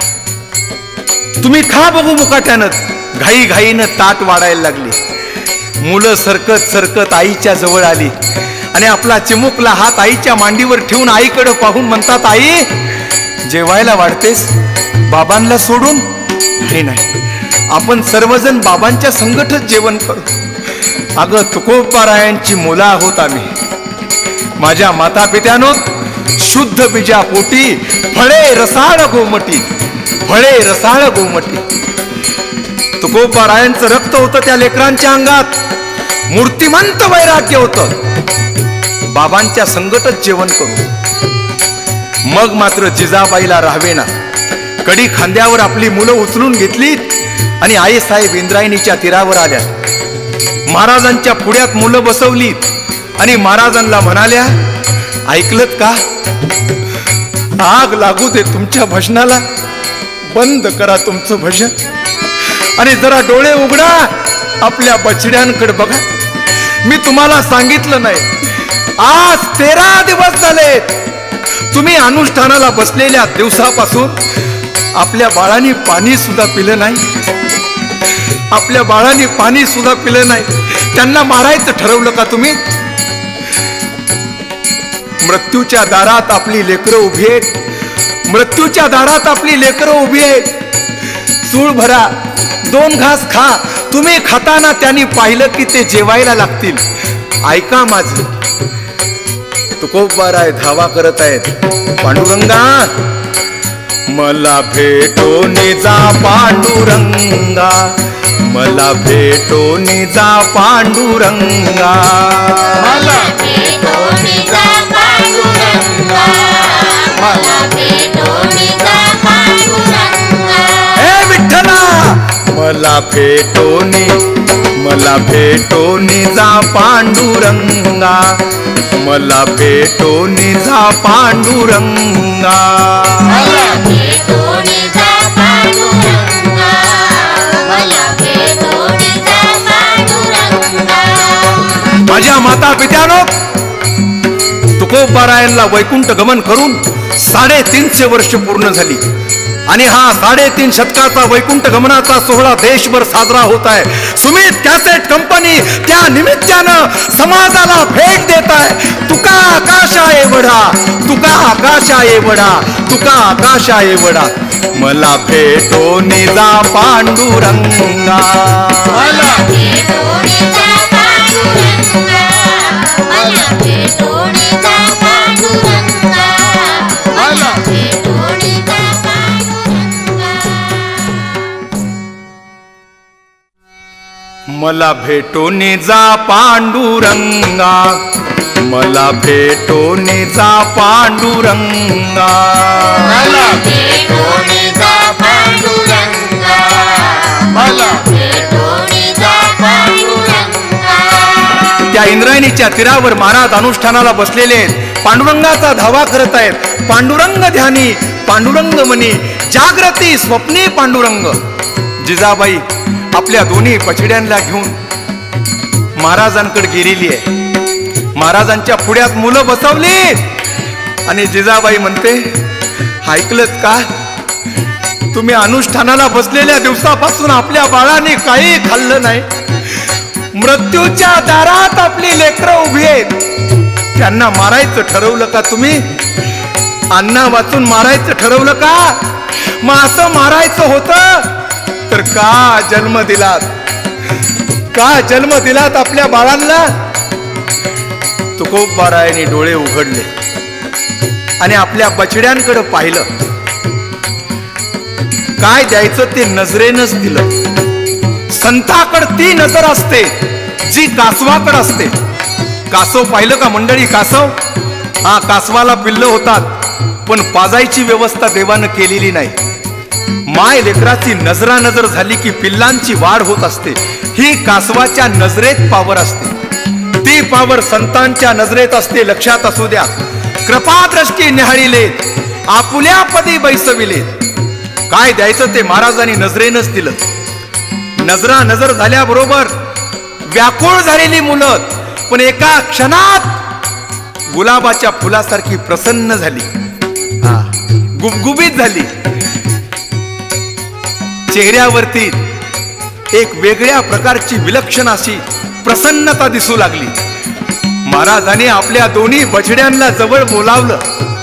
तुम्ही खा बघू मुकाट्यानं. घाई घाईनं ताट वाढायला लागली. मुलं सरकत सरकत आईच्या जवळ आली आणि आपला चिमुकला हात आईच्या मांडीवर ठेवून आईकडे पाहून म्हणतात, आई जेवायला वाढतेस बाबांना सोडून? हे नाही, आपण सर्वजण बाबांच्या संगतच जेवण करू. अगं तुकोबारायांची मुलं आहोत आम्ही. माझ्या माता पित्यानो, शुद्ध बीजा पोटी फळे रसाळ गोमटी, फळे रसाळ गोमटी. तुकोबारायांचं रक्त होतं त्या लेकरांच्या अंगात. मूर्तिमंत वैराग्य होतं. बाबांच्या संगतच जेवण करू. मग मात्र जिजाबाईला राहावेना. कडी खांद्यावर आपली मुलं उचलून घेतली आणि आईसाहेब इंद्रायणीच्या तीरावर आल्या. महाराजांच्या पुढ्यात मुलं बसवली आणि महाराजांना म्हणाल्या, ऐकलत का? आग लागू दे तुमच्या भजनाला. बंद करा तुमचं भजन आणि जरा डोळे उघडा. आपल्या बछड्यांकडे बघा. मी तुम्हाला सांगितलं नाही, आज तेरा दिवस झाले तुम्ही अनुष्ठानाला बसलेल्या दिवसापासून आपल्या बाळांनी पाणी सुद्धा पिलं नाही. आपल्या बाळांनी पाणी सुद्धा पिलं नाही. त्यांना मारायचं ठरवलं का तुम्ही? मृत्यूच्या दारात आपली लेकरं उभी आहेत. मृत्यूच्या दारात आपली लेकरं उभी आहेत. चूळ भरा, दोन घास खा. तुम्ही खाताना त्यांनी पाहिलं की ते जेवायला लागतील. ऐका माझं. तुकोबाराय धावा करत आहेत. पांडुरंगा मला भेटून जा पांडुरंगा, मला भेटून जा पांडुरंगा, मला भेटून जा पांडुरंगा, मला भेटून जा पांडुरंगा. हे विठ्ठला मला भेटून, मला भेटून जा पांडुरंगा, मला भेटून जा पांडुरंगा, मला भेटून जा पांडुरंगा, मला भेटून जा पांडुरंगा. माझ्या माता पित्यानो, तुकोबारायांना वैकुंठ गमन करून साडेतीनशे वर्ष पूर्ण झाली आणि हा साडेतीन शतकाचा वैकुंठ गमनाचा सोहळा देशभर साजरा होत आहे. सुमित कॅसेट कंपनी त्या निमित्तानं समाजाला भेट देत आहे. तुका आकाशा एवढा, तुका आकाशा एवढा, तुका आकाशा एवढा, मला भेटून जा पांडुरंगा, मला भेटून जा पांडुरंगा, मला भेटून जा पांडुरंगा, मला भेटून जा पांडुरंगा. मला भेटून जा पांडुरंगा, मला भेटून जा पांडुरंगा, मला भेटून जा पांडुरंगा, मला भेटून जा पांडुरंगा. त्या इंद्रायणीच्या तीरावर महाराज अनुष्ठानाला बसलेले आहेत. पांडुरंगाचा धावा करत आहेत. पांडुरंग ध्यानी, पांडुरंग मनी, जागृती स्वप्नी पांडुरंग. जिजाबाई आपल्या दोन्ही पछड्यांना घेऊन महाराजांकडे गेलेली आहे. महाराजांच्या पुढ्यात मुलं बसवली आणि जिजाबाई म्हणते, ऐकलत का? तुम्ही अनुष्ठानाला बसलेल्या दिवसापासून आपल्या बाळाने काही खाल्लं नाही. मृत्यूच्या दारात आपली लेकरं उभी आहेत. त्यांना मारायचं ठरवलं का तुम्ही? अन्ना वाचून मारायचं ठरवलं का? मग असं मारायचं होतं तर का जन्म दिलात? का जन्म दिलात आपल्या बाळांना? तुकोबारायांनी डोळे उघडले आणि आपल्या बछड्यांकडे पाहिलं. काय द्यायचं ते नजरेनच दिलं. संताकडे ती नजर असते जी कासवाकडे असते. कासव पाहिलं का मंडळी? कासव हा कासवाला पिल्लं होतात पण पाजायची व्यवस्था देवानं केलेली नाही. माय लेकराची नजरा नजर झाली की पिल्लांची वाढ होत असते. ही कासवाच्या नजरेत पावर असते. ती पावर संतांच्या नजरेत असते. लक्षात असू द्या. कृपादृष्टी निहाळिले, आपुल्या पदी बैसविले. काय द्यायचं ते महाराजांनी नजरेनच दिलं. नजरा नजर झाल्याबरोबर व्याकुळ झालेली मुलं पण एका क्षणात गुलाबाच्या फुलासारखी प्रसन्न झाली, गुबगुबीत झाली. चेहऱ्यावरती एक वेगळ्या प्रकारची विलक्षण अशी प्रसन्नता दिसू लागली. महाराजांनी आपल्या दोन्ही बछड्यांना जवळ बोलावलं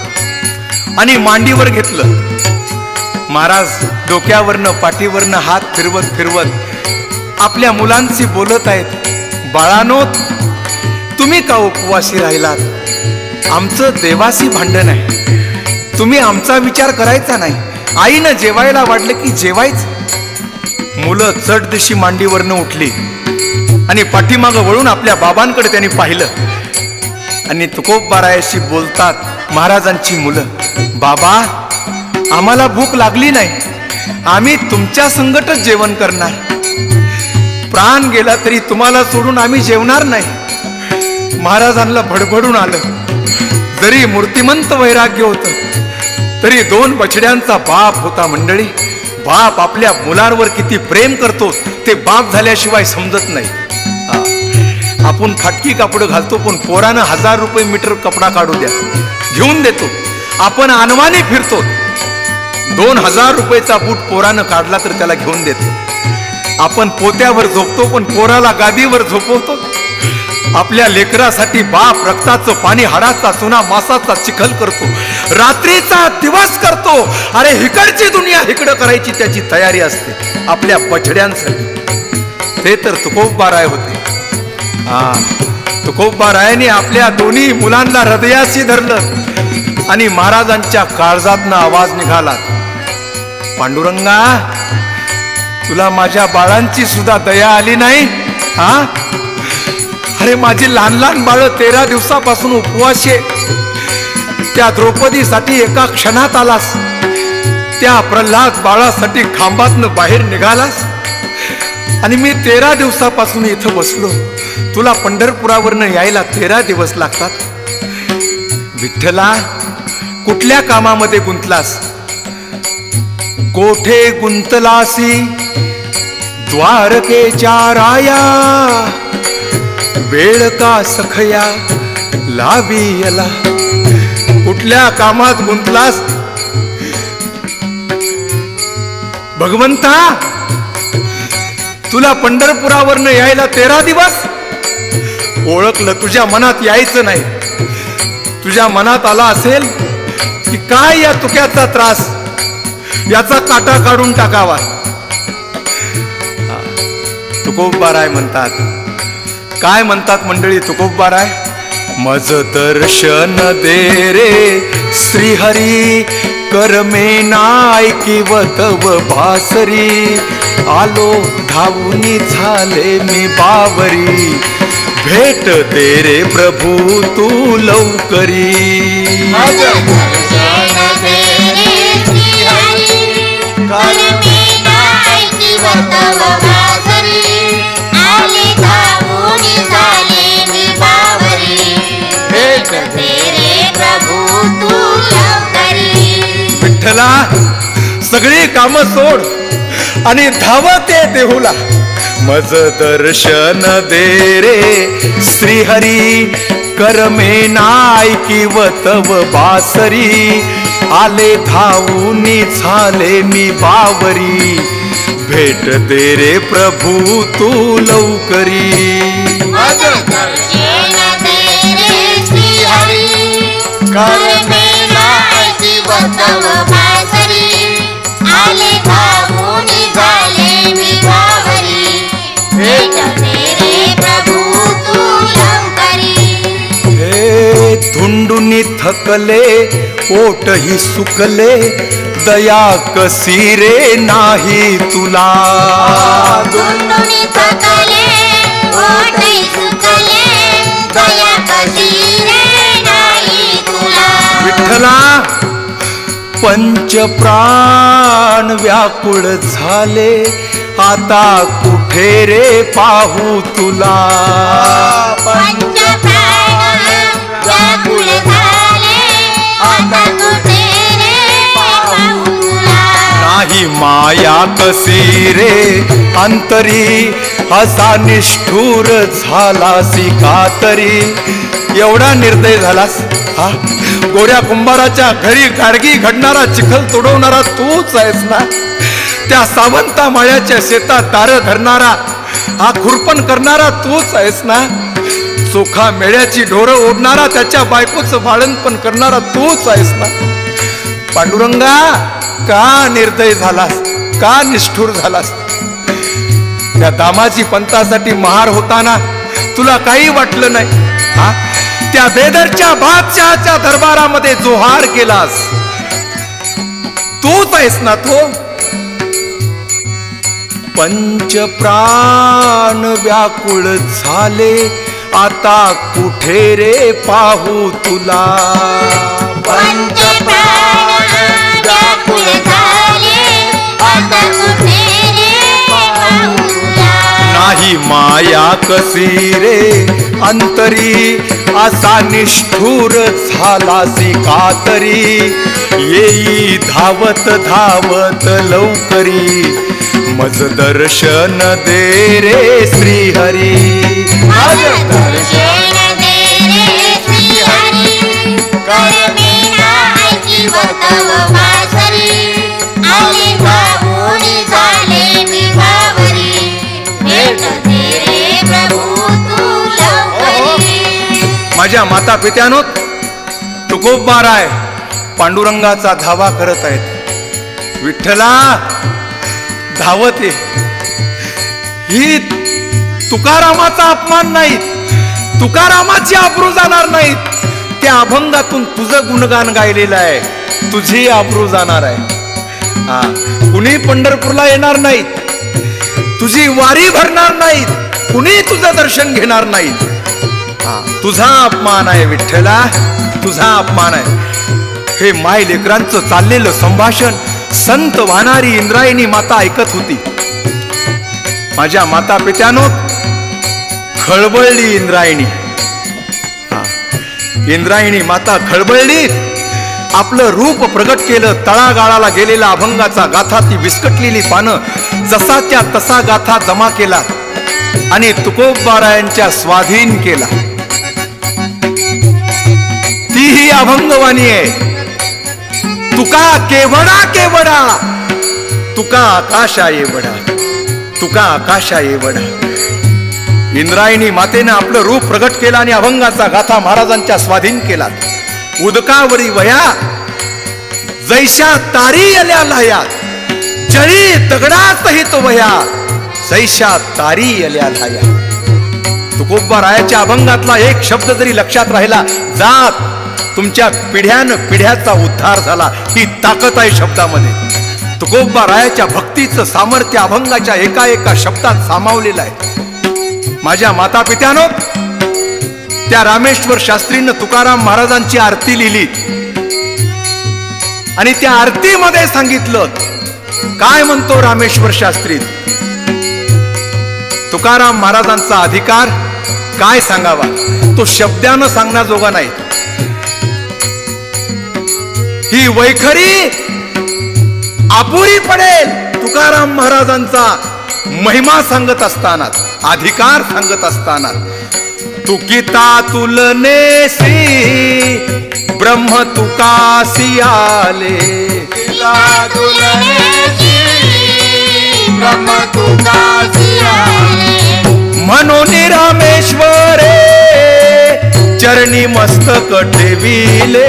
आणि मांडीवर घेतलं. महाराज डोक्यावरनं पाठीवरनं हात फिरवत फिरवत आपल्या मुलांशी बोलत आहेत. बाळानो, तुम्ही का उपवासी राहिलात? आमचं देवाशी भांडण आहे. तुम्ही आमचा विचार करायचा नाही. आईनं जेवायला वाढलं की जेवायचं. मुलं चटदिशी मांडीवरनं उठली आणि पाठीमागं वळून आपल्या बाबांकडे त्यांनी पाहिलं आणि तुकोबारायाशी बोलतात महाराजांची मुलं. बाबा, आम्हाला भूक लागली नाही. आम्ही तुमच्या संगटच जेवण करणार. प्राण गेला तरी तुम्हाला सोडून आम्ही जेवणार नाही. महाराजांना भडभडून आलं. जरी मूर्तिमंत वैराग्य होतं तरी दोन बछड्यांचा बाप होता. मंडळी, बाप आपल्या मुलांवर किती प्रेम करतो ते बाप झाल्याशिवाय समजत नाही. आपण फाटकी कापड घालतो पण पोरानं हजार रुपये मीटर कपडा काढू द्या घेऊन देतो. आपण अनवाणी फिरतो. दोन हजार रुपयेचा बूट पोरानं काढला तर त्याला घेऊन देतो. आपण पोत्यावर झोपतो पण पोराला गादीवर झोपवतो. आपल्या लेकरासाठी बाप रक्ताचं पाणी, हाडाचा चुना, मासाचा चिखल करतो. रात्रीचा दिवस करतो. अरे हिकडची दुनिया हिकडं करायची त्याची तयारी असते आपल्या बछड्यांसाठी. ते तर तुकोबाराय होते. हा, तुकोबारायाने आपल्या दोन्ही मुलांना हृदयाशी धरलं आणि महाराजांच्या काळजातनं आवाज निघाला. पांडुरंगा, तुला माझ्या बाळांची सुद्धा दया आली नाही? हा, अरे माझी लहान लहान बाळ तेरा दिवसापासून उपवाशी. त्या द्रौपदीसाठी एका क्षणात आलास. त्या प्रल्हाद बाळासाठी खांबातनं बाहेर निघालास आणि मी तेरा दिवसापासून इथं बसलो. तुला पंढरपुरावरनं यायला तेरा दिवस लागतात. विठ्ठला, कुठल्या कामामध्ये गुंतलास? कोठे गुंतलासी द्वारकेच्या राया, वेळ का सखया लावियला. कुठल्या कामात गुंतलास भगवंता? तुला पंढरपुरावरनं यायला तेरा दिवस? ओळखलं, तुझ्या मनात यायचं नाही. तुझ्या मनात आला असेल की काय या तुक्याचा त्रास, याचा काटा काढून टाकावा. तुकोबाराय म्हणतात. काय म्हणतात मंडळी तुकोबाराय? मज दर्शन दे रे श्रीहरी, करमे नायकिव तव भासरी. आलो धावूनी झाले मी बावरी, भेट दे रे प्रभू तू लवकरी. मज दर्शन दे रे श्रीहरी, करमे नायकिव तव भासरी. आले धावूनी झाले मी बावरी, भेट दे रे प्रभू तू लवकरी. विठ्ठला, सगळी कामं सोड आणि धावते देहूला. मज दर्शन दे रे श्रीहरी, करमे नायकिव तव बासरी. आले धावूनी झाले मी बावरी, भेट दे रे प्रभू तू लवकरी. मज दर्शन दे रे श्रीहरी, करमे नायकिव तव भासरी. आले धावूनी झाले मी बावरी, भेट दे रे प्रभू तू लवकरी. हे धुंडुनी थकले ओठही सुकले, दया कसी रे नाही तुला. धुंडुनी थकले ओठही सुकले, दया कशी रे नाही तुला. विठ्ठला, पंच प्राण व्याकुळ झाले, आता कुठे रे पाहू तुला. पंच प्राण व्याकुळ झाले, आता कुठे रे पाहू तुला. नाही माया कसी रे अंतरी, असा निष्ठुर झालासी कातरी. एवढा निर्दय झालास? हा, गोऱ्या कुंभाराच्या घरी गाडगी घडणारा, चिखल तोडवणारा तूच आहेस ना? त्या सावंता माळ्याच्या शेतात दार धरणारा, हा खुरपण करणारा तूच आहेस ना? चोखा मेळ्याची ढोरं ओढणारा, त्याच्या बायकोचं बाळणपण करणारा तूच आहेस ना? पांडुरंगा, का निर्दय झालास, का निष्ठुर झालास? त्या दामाजी पंथासाठी महार होताना तुला काही वाटलं नाही हा? त्या बेदरच्या बादशहाच्या दरबारामध्ये जोहार केलास, तूच आहेस ना तो? पंच प्राण व्याकुळ झाले, आता कुठे रे पाहू तुला? पंच प्राण व्याकुळ झाले, आता कुठे रे पाहू तुला? नाही माया कसी रे अंतरी, असा निष्ठुर झालासी कातरी. येई धावत धावत लवकरी, मज दर्शन दे रे श्रीहरी. मज दर्शन दे रे श्रीहरी, करमेना ऐकिवतव वासरी. आले जाऊन झाले विभावरी, भेट दे रे प्रभू तू लवकरी. माझ्या माता पित्यानो, तुकोबाराय पांडुरंगाचा धावा करत आहेत. विठ्ठला धावत ये. ही तुकारामाचा अपमान नाही, तुकारामाची आबरू जाणार नाहीत. त्या अभंगातून तुझं गुणगान गायलेलं आहे, तुझी आबरू जाणार आहे. हा, कुणी पंढरपूरला येणार नाहीत, तुझी वारी भरणार नाहीत, कुणी तुझं दर्शन घेणार नाहीत. हा, तुझा अपमान आहे विठ्ठला, तुझा अपमान आहे. हे माय लेकरांचं चाललेलं संभाषण संत वाहणारी इंद्रायणी माता ऐकत होती. माझ्या माता पित्यानो, खळबळली इंद्रायणी. हा, इंद्रायणी माता खळबळली, आपलं रूप प्रगट केलं. तळागाळाला गेलेला अभंगाचा गाथा, ती विस्कटलेली पानं जसाच्या तसा गाथा जमा केला आणि तुकोबारायांच्या स्वाधीन केला. तीही अभंगवाणी आहे. तुका केवडा केवडा, तुका आकाशा येवडा, तुका आकाशा येवडा. इंद्रायणी मातेनं आपलं रूप प्रगट केलं आणि अभंगाचा गाथा महाराजांच्या स्वाधीन केला. उदकावरी वया जैशा तारी आल्या लाया, जळी दगडा सहित वया जैशा तारी आल्या लाया. तुकोबारायाच्या अभंगातला एक शब्द जरी लक्षात राहिला, जात तुमच्या पिढ्यान पिढ्याचा उद्धार झाला. ही ताकद आहे शब्दामध्ये. तुकोबारायाच्या भक्तीचं सामर्थ्य अभंगाच्या एका एका शब्दात सामावलेलं आहे. माझ्या माता पित्यानो, त्या रामेश्वर शास्त्रीनं तुकाराम महाराजांची आरती लिहिली आणि त्या आरतीमध्ये सांगितलं, काय म्हणतो रामेश्वर शास्त्री? तुकाराम महाराजांचा अधिकार काय सांगावा, तो शब्दानं सांगण्याजोगा नाही. ही वैखरी अपुरी पडेल तुकाराम महाराजांचा महिमा सांगत असताना, अधिकार सांगत असताना. तुकिता तुलनेसी ब्रह्म तुकासी आले, ब्रह्म तुकासी आले. म्हणून रामेश्वरे चरणी मस्तक ठेविले.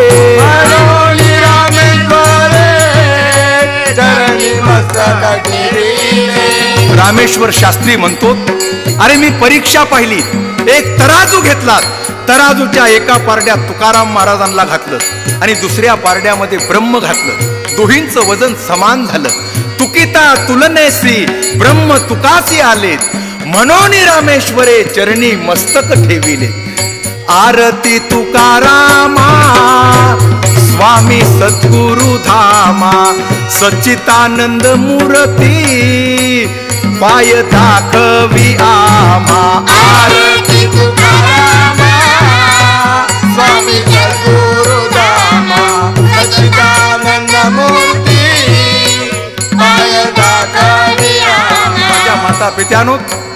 रामेश्वर शास्त्री म्हणतो, अरे मी परीक्षा पाहिली, एक तराजू घेतला, तराजूच्या एका पारड्यात तुकाराम महाराजांना घातलं आणि दुसऱ्या पारड्यामध्ये ब्रह्म घातलं. दोहींचं वजन समान झालं. तुकिता तुलनेसी ब्रह्म तुकासी आले, म्हणून रामेश्वरे चरणी मस्तक ठेविले. आरती तुकारामा स्वामी सद्गुरु धामा, सच्चिदानंद मूर्ती पाय दाखवी आम्हा. आरती तुकारामा स्वामी सद्गुरु धामा, सच्चिदानंद मूर्ती पाय दाखवी आम्हा. माझ्या माता पित्यानो,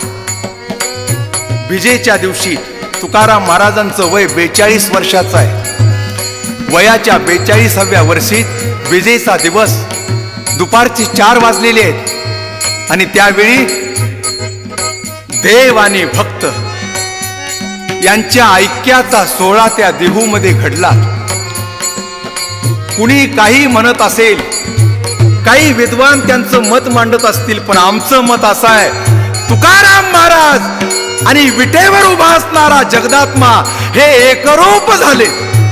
विजेच्या दिवशी तुकाराम महाराजांचं वय बेचाळीस वर्षाचं आहे. वयाच्या बेचाळीसाव्या वर्षी विजेचा दिवस, दुपारची चार वाजलेले आहेत. आणि त्यावेळी देव आणि भक्त यांच्या ऐक्याचा सोहळा त्या देहूमध्ये घडला. कुणी काही म्हणत असेल, काही विद्वान त्यांचं मत मांडत असतील, पण आमचं मत असं आहे, तुकाराम महाराज आणि विटेवर उभा असणारा जगदात्मा हे एकरूप झाले.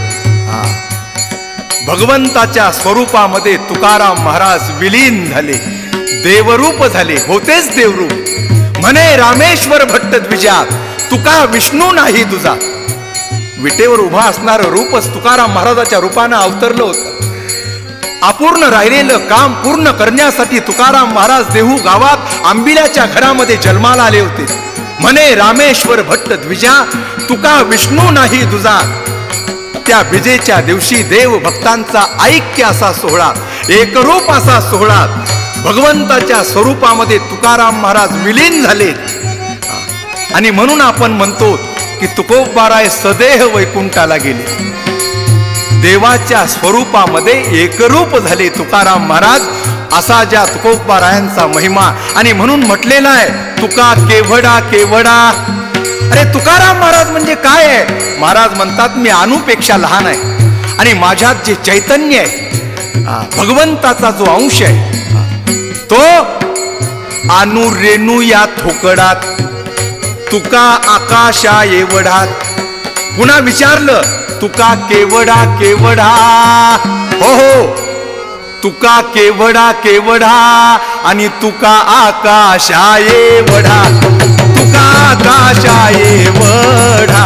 भगवंताच्या स्वरूपामध्ये तुकाराम महाराज विलीन झाले, देवरूप झाले, होतेच देवरूप. म्हणे रामेश्वर भट्ट द्विजा, तुका विष्णू नाही तुझा. विटेवर उभा असणारं रूपच तुकाराम महाराजाच्या रूपानं अवतरलं होतं. अपूर्ण राहिलेलं काम पूर्ण करण्यासाठी तुकाराम महाराज देहू गावात आंबिल्याच्या घरामध्ये जन्माला आले होते. म्हणे रामेश्वर भट्ट द्विजा, तुका विष्णू नाही तुझा. त्या विजेच्या दिवशी देव भक्तांचा ऐक्य असा सोहळा, एकरूप असा सोहळा, भगवंताच्या स्वरूपामध्ये तुकाराम महाराज विलीन झाले. आणि म्हणून आपण म्हणतो की तुकोबाराय सदेह वैकुंठाला गेले, देवाच्या स्वरूपामध्ये एकरूप झाले तुकाराम महाराज. असा ज्या तुकोबारायांचा महिमा. आणि म्हणून म्हटलेला आहे, तुका केवडा केवडा. अरे तुकाराम महाराज म्हणजे काय आहे? महाराज म्हणतात, मी अणुपेक्षा लहान आहे आणि माझ्यात जे चैतन्य आहे, भगवंताचा जो अंश आहे, तो अनु रेणू या थोकडात, तुका आकाशा एवढात. पुन्हा विचारलं, तुका केवडा केवडा. हो हो, तुका केवडा केवडा आणि तुका आकाशा एवढा. तुका आकाशा एवढा.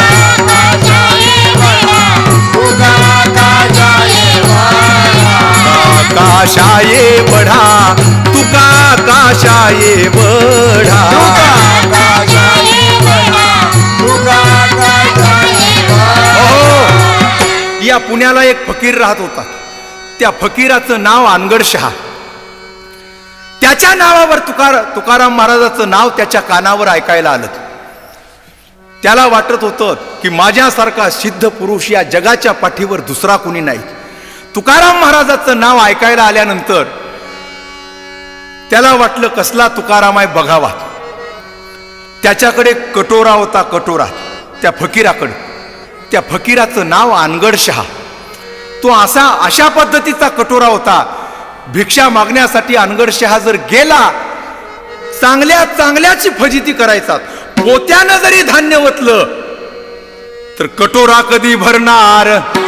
आकाशा एवढा, तुका आकाशा एवढा. या पुण्याला एक फकीर राहत होता. त्या फकीराचं नाव अनगडशहा. त्याच्या नावावर तुकार तुकाराम महाराजाचं नाव त्याच्या कानावर ऐकायला आलं. त्याला वाटत होतं की माझ्यासारखा सिद्ध पुरुष या जगाच्या पाठीवर दुसरा कुणी नाही. तुकाराम महाराजाचं नाव ऐकायला आल्यानंतर त्याला वाटलं, कसला तुकाराम आहे बघावा. त्याच्याकडे कटोरा होता, कटोरा त्या फकीराकडे. त्या फकीराचं नाव अनगडशहा. तो असा अशा पद्धतीचा कटोरा होता, भिक्षा मागण्यासाठी अनगडशहा जर गेला, चांगल्या चांगल्याची फजिती करायचा. पोत्यानं जरी धान्य ओतलं तर कटोरा कधी भरणार,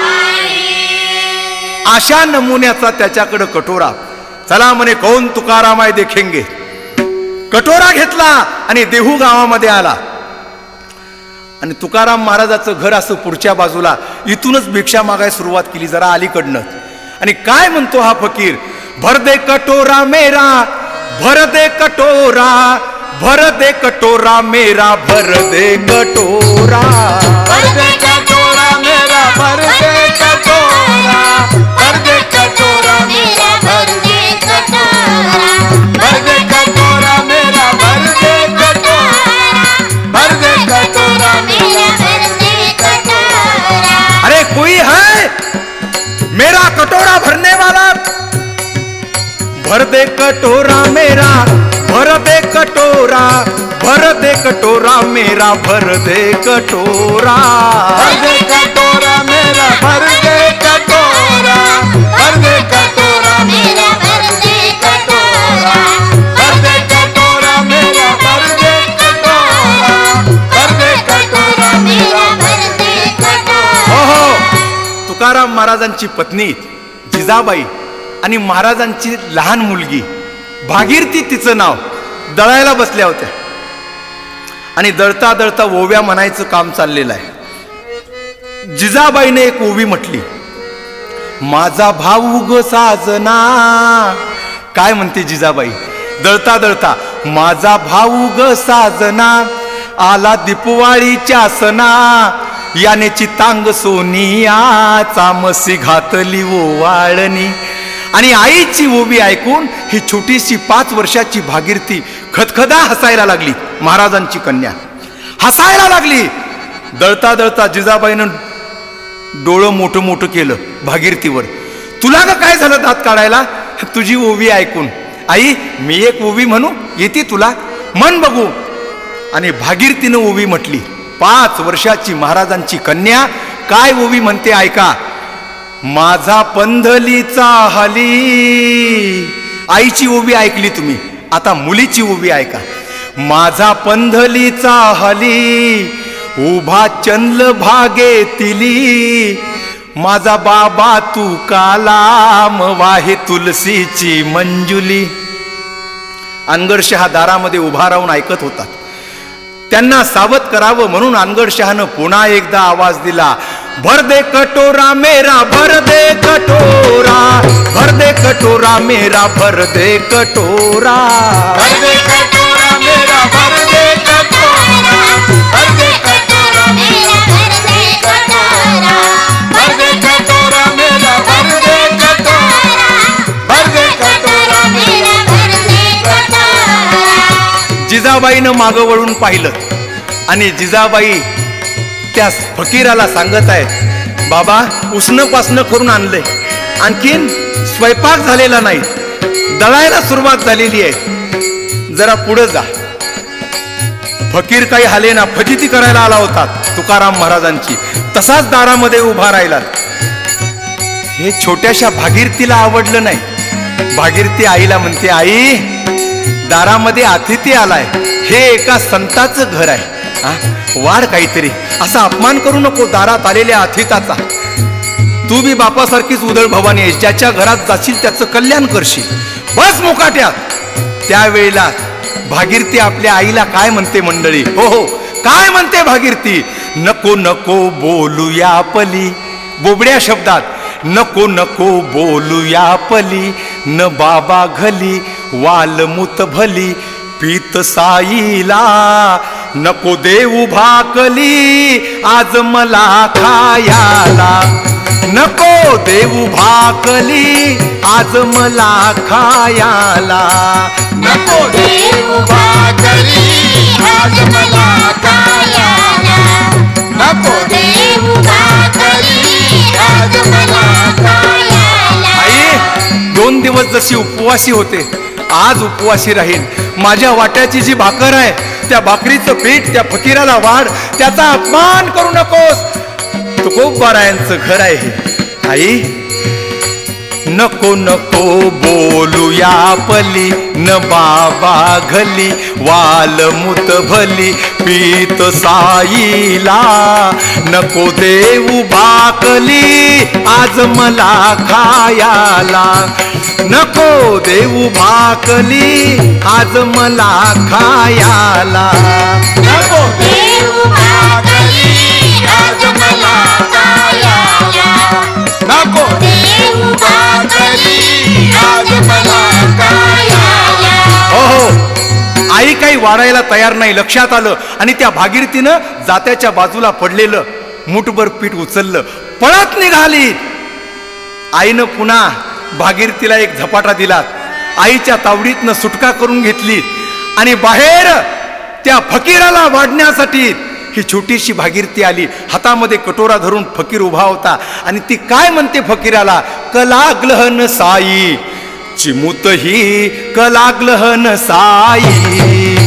अशा नमुन्याचा त्याच्याकडे कटोरा. चला म्हणे, कौन तुकाराम आहे देखेंगे. कटोरा घेतला आणि देहू गावामध्ये आला. आणि तुकाराम महाराजाचं घर असं पुढच्या बाजूला, इथूनच भिक्षा मागायला सुरुवात केली, जरा अलीकडनं. आणि काय म्हणतो हा फकीर, भर दे कटोरा मेरा, भर दे कटोरा, भर दे कटोरा मेरा, भर दे कटोरा. भर दे कटोरा मेरा, भर दे कटोरा, भर दे कटोरा मेरा, भर दे कटोरा, भर दे कटोरा मेरा, भर दे कटोरा, भर दे कटोरा मेरा, भर दे कटोरा. अरे कोई है मेरा कटोरा भरने वाला, भर दे कटोरा मेरा, भर दे कटोरा, भर दे कटोरा मेरा, भर दे कटोरा. भर दे कटोरा मेरा, भर दे कटोरा, भर दे कटोरा मेरा, भर दे कटोरा, भर दे कटोरा मेरा, भर दे कटोरा, भर दे कटोरा मेरा, भर दे कटोरा. हो हो, तुकाराम महाराजांची पत्नी जिजाबाई आणि महाराजांची लहान मुलगी भागीरथी, तिचं नाव, दळायला बसल्या होत्या. आणि दळता दळता ओव्या म्हणायचं काम चाललेलं आहे. जिजाबाईने एक ओवी म्हटली, माझा भाऊ ग साजना. काय म्हणते जिजाबाई दळता दळता, माझा भाऊ ग साजना, आला दीपवाळीच्या सणा, याने चितांग सोनिया, चामसी घातली ओवाळणी. आणि आईची ओवी ऐकून ही छोटीशी पाच वर्षाची भागीरथी खदखदा हसायला लागली. महाराजांची कन्या हसायला लागली. दळता दळता जिजाबाईनं डोळं मोठं मोठं केलं भागीरथीवर. तुला का काय झालं दात काढायला? तुझी ओवी ऐकून. आई मी एक ओवी म्हणू, येते तुला? मन बघू. आणि भागीरथीनं ओवी म्हटली. पाच वर्षाची महाराजांची कन्या काय ओवी म्हणते ऐका. माझा पंधलीचा हाली. आईची ओवी ऐकली तुम्ही, आता मुलीची ओवी ऐका. माझा पंधलीचा हाली उभा चंद्र भागेतिली, माझा बाबा तू कालाम वाहे तुलसीची मंजुली. अनगडशहा दारामध्ये उभा राहून ऐकत होता. त्यांना सावध करावं म्हणून अनगडशहानं पुन्हा एकदा आवाज दिला. भर दे कटोरा मेरा भर दे कटोरा, भर दे कटोरा मेरा भर दे कटोरा, भर दे कटोरा मेरा भर दे कटोरा, भर दे कटोरा मेरा भर दे कटोरा, भर दे कटोरा मेरा भर दे कटोरा, भर दे कटोरा मेरा भर दे कटोरा. जिजाबाईनं मागं वळून पाहिलं आणि जिजाबाई त्या फकीराला सांगत आहेत, बाबा उसनं पासनं करून आणलंय, आणखीन स्वयंपाक झालेला नाही, दळायला सुरुवात झालेली आहे, जरा पुढे जा. फकीर काही हाले ना, फजिती करायला आला होता तुकाराम महाराजांची, तसाच दारामध्ये उभा राहिला. हे छोट्याशा भागीरथीला आवडलं नाही. भागीरथी आईला म्हणते, आई दारामध्ये अतिथी आलाय, हे एका संताचं घर आहे, हा वाढ काहीतरी, असा अपमान करू नको दारात आलेल्या अतिथाचा. तू बी बापासारखीच उदळ भवानी आहेस, ज्याच्या घरात जाशील त्याचं कल्याण करशील, बस मुकाट्यात. त्यावेळेला भागीरथी आपल्या आईला काय म्हणते मंडळी, हो हो काय म्हणते भागीरथी, नको नको बोलूया पली, बोबड्या शब्दात, नको नको बोलूया पली, न बाबा घली वालमुत भली, पीत साईला नको देऊ भाकली, आज मला खायाला, नको देऊ भाकली, आज मला खायाला, नको देऊ भाकरी आज मला खायला, नको देऊ भाकरी आज मला खायला. आई दोन दिवस जशी उपवासी होते, आज उपवासी राहील. माझ्या वाट्याची जी भाकर आहे त्या भाकरीचं पीठ त्या फकीराला वाढ, त्याचा अपमान करू नकोस. तुकोबारायांचं घर आहे हे. आई नको नको बोलूया पली, न बाबा घली वालमुत भली, पीत साईला नको देऊ भाकली, आज मला खायाला, नको देऊ भाकली, आज मला खायाला, नको देऊ भाकरी आज मला खायला, नको देऊ भाकरी आज मला खायला. हो हो आई काही वाढायला तयार नाही, लक्षात आलं. आणि त्या भागीरथीनं जात्याच्या बाजूला पडलेलं मुठभर पीठ उचललं, पळत निघाली. आईनं पुन्हा भागीरथीला एक झपाटा दिला, आईच्या तावडीतनं सुटका करून घेतली आणि बाहेर त्या फकीराला वाढण्यासाठी ही छोटीशी भागीरथी आली. हातामध्ये कटोरा धरून फकीर उभा होता आणि ती काय म्हणते फकीराला, कलाग्लहन साई चिमुत ही कलाग्लहन साई,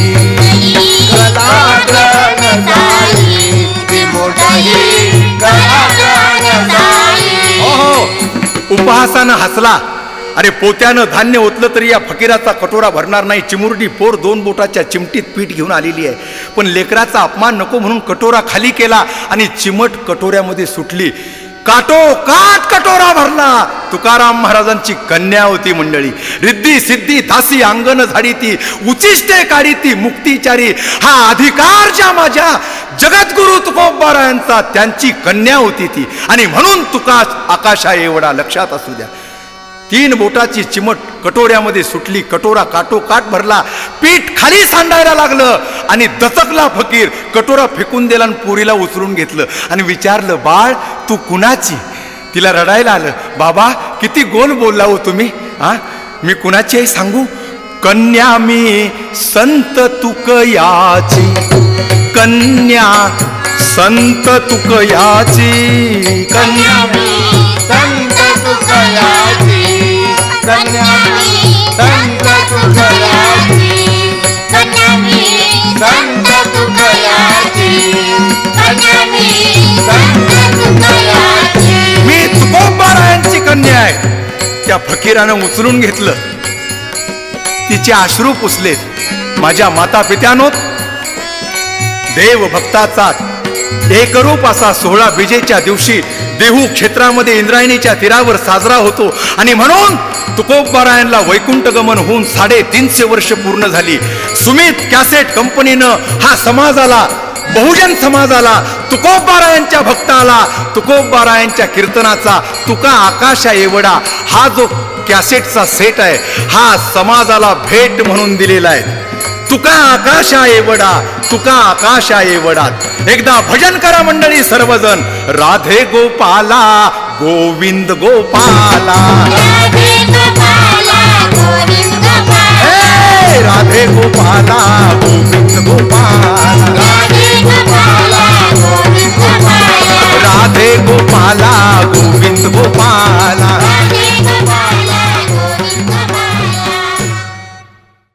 कलाग्रहण साई त्रिमुठही कलाग्रहण साई. हो उपहासानं हसला. अरे पोत्यानं धान्य ओतलं तरी या फकीराचा कटोरा भरणार नाही. चिमुरडी पोर दोन बोटाच्या चिमटीत पीठ घेऊन आलेली आहे, पण लेकराचा अपमान नको म्हणून कटोरा खाली केला आणि चिमट कटोऱ्यामध्ये सुटली. काटो काट कटोरा भरला. तुकाराम महाराजांची कन्या होती मंडळी. रिद्धी सिद्धी दासी अंगण झाडी ती, उचिष्टे काढी ती मुक्तिचारी. हा अधिकार ज्या माझ्या जगद्गुरु तुकोबारायांचा, त्यांची कन्या होती ती. आणि म्हणून तुका आकाशा एवढा, लक्षात असू द्या. तीन बोटाची चिमट कटोऱ्यामध्ये सुटली. कटोरा काटो काट भरला. पीठ खाली सांडायला लागलं आणि दचकला फकीर. कटोरा फेकून दिला आणि पुरीला उचलून घेतलं आणि विचारलं, बाळ तू कुणाची? तिला रडायला आलं. बाबा किती गोल बोलला हो तुम्ही. हा मी कुणाची आहे सांगू? कन्या मी संत तुकयाची, कन्या संत तुकयाची, कन्या मी संत तुकयाची, कन्या मी संत त्या फकीरानं उचलून घेतलं, तिचे अश्रू पुसलेत. माझ्या माता पित्यानो, देव भक्ताचा एकरूप असा सोहळा विजेच्या दिवशी देहू क्षेत्रामध्ये इंद्रायणीच्या तीरावर साजरा होतो. आणि म्हणून तुकोबारायांना वैकुंठ गमन होऊन साडेतीनशे वर्ष पूर्ण झाली. सुमित कॅसेट कंपनीनं हा समाजाला, बहुजन समाजाला, तुकोबारायांच्या भक्ताला, तुकोबारायांच्या कीर्तनाचा तुका आकाशा एवढा हा जो कॅसेटचा सेट आहे, हा समाजाला भेट म्हणून दिलेला आहे. तुका आकाशा एवढा, तुका आकाशा एवढा. एकदा भजन करा मंडळी सर्वजण. राधे गोपाला गोविंद गोपाला, राधे गोपाला गोविंद गोपाला, हे राधे गोपाला गोविंद गोपाला, राधे गोपाला गोविंद गोपाला, राधे गोपाला गोविंद गोपाला.